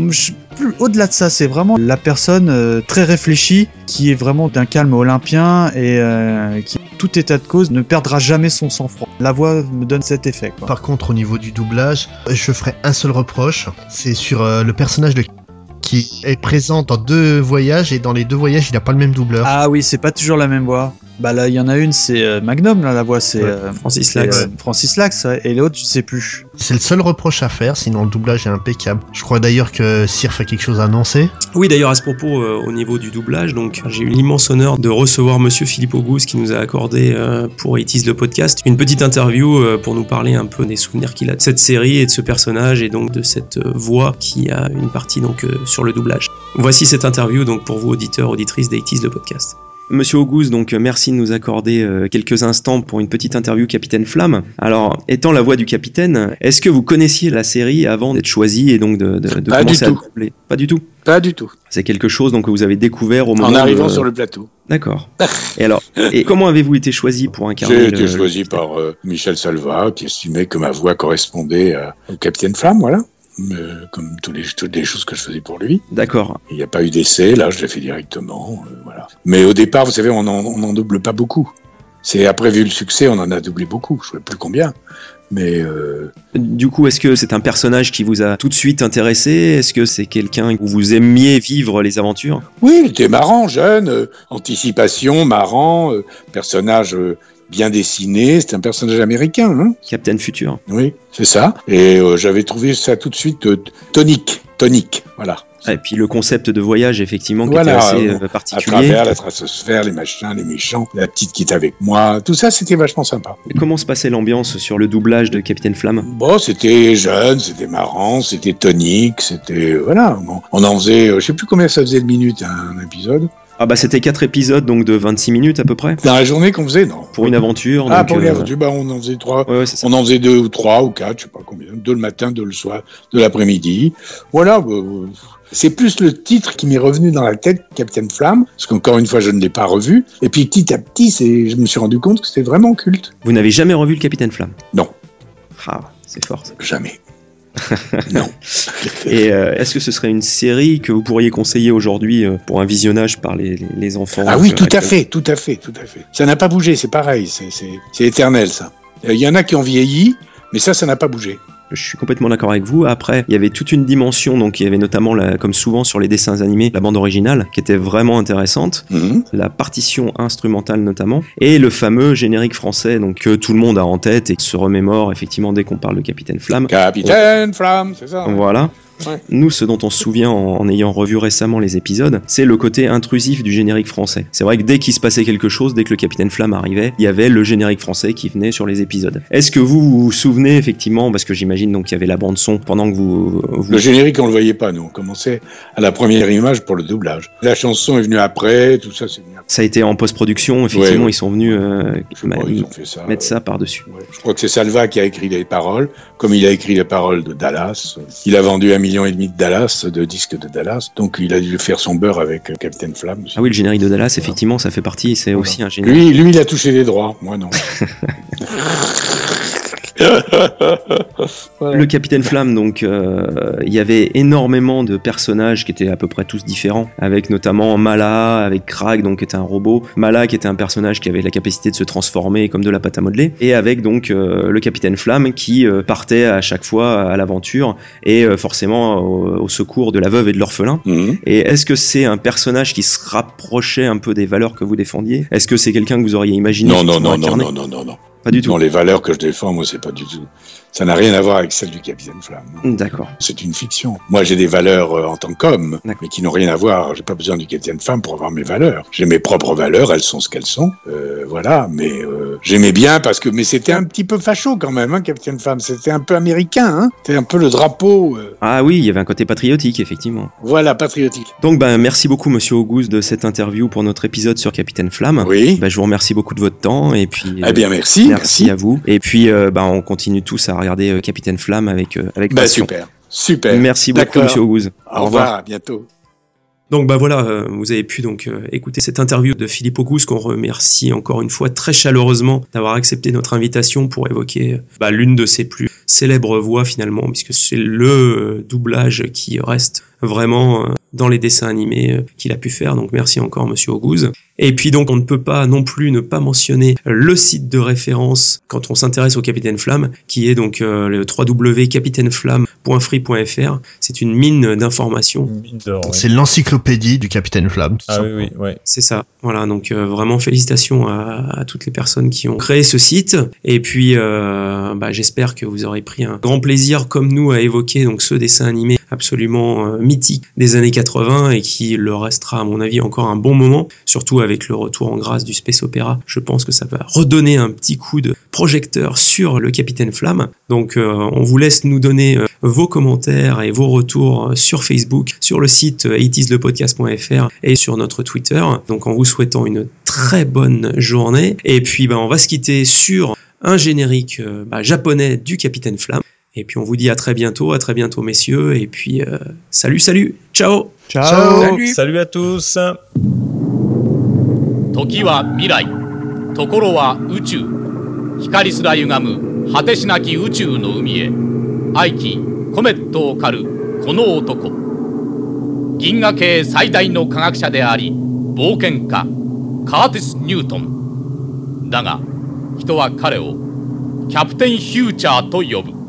Au-delà de ça, c'est vraiment la personne très réfléchie qui est vraiment d'un calme olympien et qui, tout état de cause, ne perdra jamais son sang-froid. La voix me donne cet effet, quoi. Par contre, au niveau du doublage, je ferai un seul reproche, c'est sur le personnage qui est présent dans 2 voyages et dans les 2 voyages, il n'a pas le même doubleur. Ah oui, c'est pas toujours la même voix. Bah là, il y en a une, c'est Magnum, là, la voix, c'est Francis Lax. Francis Lax, ouais, et l'autre, je sais plus. C'est le seul reproche à faire, sinon le doublage est impeccable. Je crois d'ailleurs que Sirf a quelque chose à annoncer. Oui, d'ailleurs, à ce propos, au niveau du doublage, donc j'ai eu l'immense honneur de recevoir Monsieur Philippe Auguste qui nous a accordé pour It Is le podcast une petite interview pour nous parler un peu des souvenirs qu'il a de cette série et de ce personnage et donc de cette voix qui a une partie donc sur le doublage. Voici cette interview donc pour vous auditeurs, auditrices d'It Is le podcast. Monsieur Auguste, donc merci de nous accorder quelques instants pour une petite interview Capitaine Flamme. Alors, étant la voix du capitaine, est-ce que vous connaissiez la série avant d'être choisi et donc de commencer à doubler ? Pas du tout. Pas du tout. C'est quelque chose donc que vous avez découvert au moment en arrivant sur le plateau. D'accord. Et comment avez-vous été choisi pour incarner J'ai été choisi par Michel Salva, qui estimait que ma voix correspondait au Capitaine Flamme, voilà. Comme toutes les choses que je faisais pour lui. D'accord. Il n'y a pas eu d'essai, là je l'ai fait directement, voilà. Mais au départ, vous savez, on en double pas beaucoup. C'est après, vu le succès, on en a doublé beaucoup, je ne sais plus combien. Mais Du coup, est-ce que c'est un personnage qui vous a tout de suite intéressé ? Est-ce que c'est quelqu'un où vous aimiez vivre les aventures ? Oui, il était marrant, jeune, anticipation, marrant, personnage... bien dessiné, c'est un personnage américain, hein. Captain Futur. Oui, c'est ça. Et j'avais trouvé ça tout de suite tonique, voilà. Et puis le concept de voyage, effectivement, qui voilà, était assez particulier. À travers la stratosphère, les machins, les méchants, la petite qui est avec moi, tout ça, c'était vachement sympa. Et comment se passait l'ambiance sur le doublage de Capitaine Flamme ? Bon, c'était jeune, c'était marrant, c'était tonique, c'était... Voilà, bon, on en faisait... je sais plus combien ça faisait de minutes, un épisode. Ah bah c'était 4 épisodes, donc de 26 minutes à peu près. Dans la journée qu'on faisait, non. Pour une aventure. Ah, donc, pour une aventure, bah on en faisait 3. Ouais, c'est ça. On en faisait 2 ou 3 ou 4, je sais pas combien. 2 le matin, 2 le soir, 2 l'après-midi. Voilà, c'est plus le titre qui m'est revenu dans la tête, Capitaine Flamme, parce qu'encore une fois, je ne l'ai pas revu. Et puis petit à petit, je me suis rendu compte que c'était vraiment culte. Vous n'avez jamais revu le Capitaine Flamme ? Non. Ah, c'est fort ça. Jamais. Non. Et est-ce que ce serait une série que vous pourriez conseiller aujourd'hui pour un visionnage par les enfants ? Ah oui, tout à fait. Ça n'a pas bougé, c'est pareil, c'est éternel ça. Il y en a qui ont vieilli, mais ça n'a pas bougé. Je suis complètement d'accord avec vous. Après, il y avait toute une dimension, donc il y avait notamment, comme souvent sur les dessins animés, la bande originale, qui était vraiment intéressante, la partition instrumentale notamment, et le fameux générique français, donc que tout le monde a en tête et qui se remémore effectivement dès qu'on parle de Capitaine Flamme. Capitaine Flamme, c'est ça. Voilà. Ouais. Nous, ce dont on se souvient en ayant revu récemment les épisodes, c'est le côté intrusif du générique français. C'est vrai que dès qu'il se passait quelque chose, dès que le Capitaine Flamme arrivait, il y avait le générique français qui venait sur les épisodes. Est-ce que vous vous souvenez effectivement, parce que j'imagine donc qu'il y avait la bande son pendant que vous... Le générique, on le voyait pas, nous. On commençait à la première image pour le doublage. La chanson est venue après, tout ça, c'est venu après. Ça a été en post-production, effectivement, ouais. Ils sont venus ils ont fait ça, mettre ça par-dessus. Ouais. Je crois que c'est Salva qui a écrit les paroles, comme il a écrit les paroles de Dallas. Il a vendu 1,5 million de Dallas, de disques de Dallas, donc il a dû faire son beurre avec Captain Flamme. Ah oui, le générique de Dallas, effectivement, ça fait partie, c'est aussi un générique. Lui, il a touché les droits, moi non. Voilà. Le Capitaine Flamme, donc, il y avait énormément de personnages qui étaient à peu près tous différents, avec notamment Mala, avec Krag, donc qui était un robot, Mala qui était un personnage qui avait la capacité de se transformer comme de la pâte à modeler, et avec donc le Capitaine Flamme qui partait à chaque fois à l'aventure et forcément au secours de la veuve et de l'orphelin. Et est-ce que c'est un personnage qui se rapprochait un peu des valeurs que vous défendiez ? Est-ce que c'est quelqu'un que vous auriez imaginé ? Non. Pas du tout. Non, les valeurs que je défends, moi, c'est pas du tout. Ça n'a rien à voir avec celles du Capitaine Flamme. D'accord. C'est une fiction. Moi, j'ai des valeurs en tant qu'homme, mais qui n'ont rien à voir. J'ai pas besoin du Capitaine Flamme pour avoir mes valeurs. J'ai mes propres valeurs, elles sont ce qu'elles sont. Voilà, mais j'aimais bien parce que... Mais c'était un petit peu facho quand même, hein, Capitaine Flamme. C'était un peu américain, hein. C'était un peu le drapeau. Ah oui, il y avait un côté patriotique, effectivement. Voilà, patriotique. Donc, merci beaucoup, Monsieur Auguste, de cette interview pour notre épisode sur Capitaine Flamme. Oui. Je vous remercie beaucoup de votre temps et puis... Eh bien, merci. Merci à vous. Et puis, on continue tous à regarder Capitaine Flamme avec passion. Super. Merci beaucoup, Monsieur Auguste. Au revoir, à bientôt. Donc voilà, vous avez pu donc écouter cette interview de Philippe Auguste, qu'on remercie encore une fois très chaleureusement d'avoir accepté notre invitation pour évoquer l'une de ses plus célèbres voix finalement, puisque c'est le doublage qui reste vraiment dans les dessins animés qu'il a pu faire. Donc merci encore Monsieur Oguz. Et puis donc on ne peut pas non plus ne pas mentionner le site de référence quand on s'intéresse au Capitaine Flamme, qui est donc le www.capitaineflamme.free.fr. C'est une mine d'informations. C'est l'encyclopédie du Capitaine Flamme. Oui. C'est ça. Voilà, donc vraiment félicitations à toutes les personnes qui ont créé ce site. Et puis j'espère que vous aurez pris un grand plaisir comme nous à évoquer donc ce dessin animé absolument mythique des années 80 et qui le restera à mon avis encore un bon moment, surtout avec le retour en grâce du Space Opera. Je pense que ça va redonner un petit coup de projecteur sur le Capitaine Flamme. Donc on vous laisse nous donner vos commentaires et vos retours sur Facebook, sur le site 80slepodcast.fr et sur notre Twitter. Donc en vous souhaitant une très bonne journée. Et puis on va se quitter sur un générique japonais du Capitaine Flamme. Et puis on vous dit à très bientôt messieurs, et puis salut, ciao. Salut à tous. 時は未来、ところは宇宙。光すら歪む果てしなき宇宙の海へ。愛機コメットを狩るこの男。銀河系最大の科学者であり冒険家カーティス・ニュートン。だが人は彼をキャプテン・フューチャーと呼ぶ。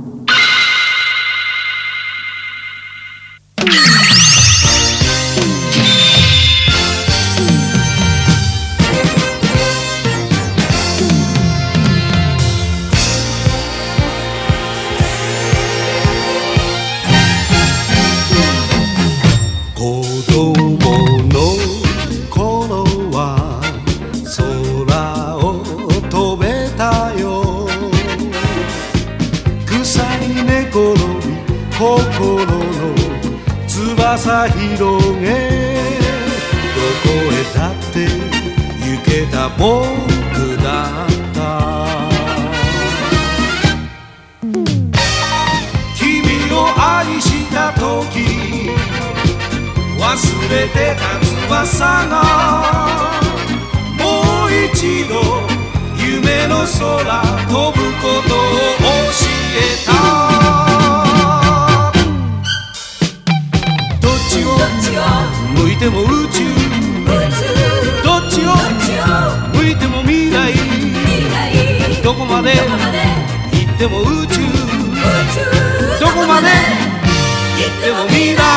翼広げどこへだって行けた僕だった君を愛した時忘れてた翼がもう一度夢の空飛ぶことを教えた向いても宇宙どっちを向いても未来どこまで行っても宇宙どこまで行っても未来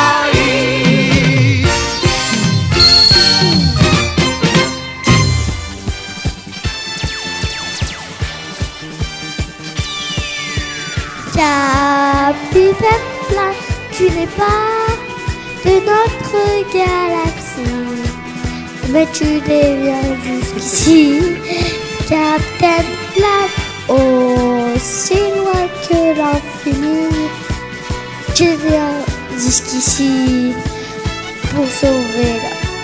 Capitaine Flamme, tu n'es pas de notre galaxie, mais tu déviens jusqu'ici, Capitaine Flamme, aussi loin que l'infini. Tu viens jusqu'ici pour sauver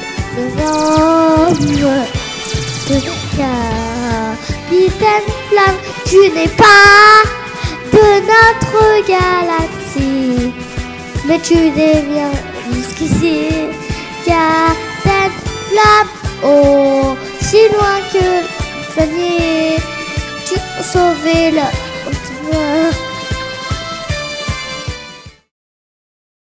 l'homme. Capitaine Flamme, tu n'es pas de notre galaxie, mais tu deviens jusqu'ici, Capitaine Flamme, si loin que l'infini, tu as sauvé le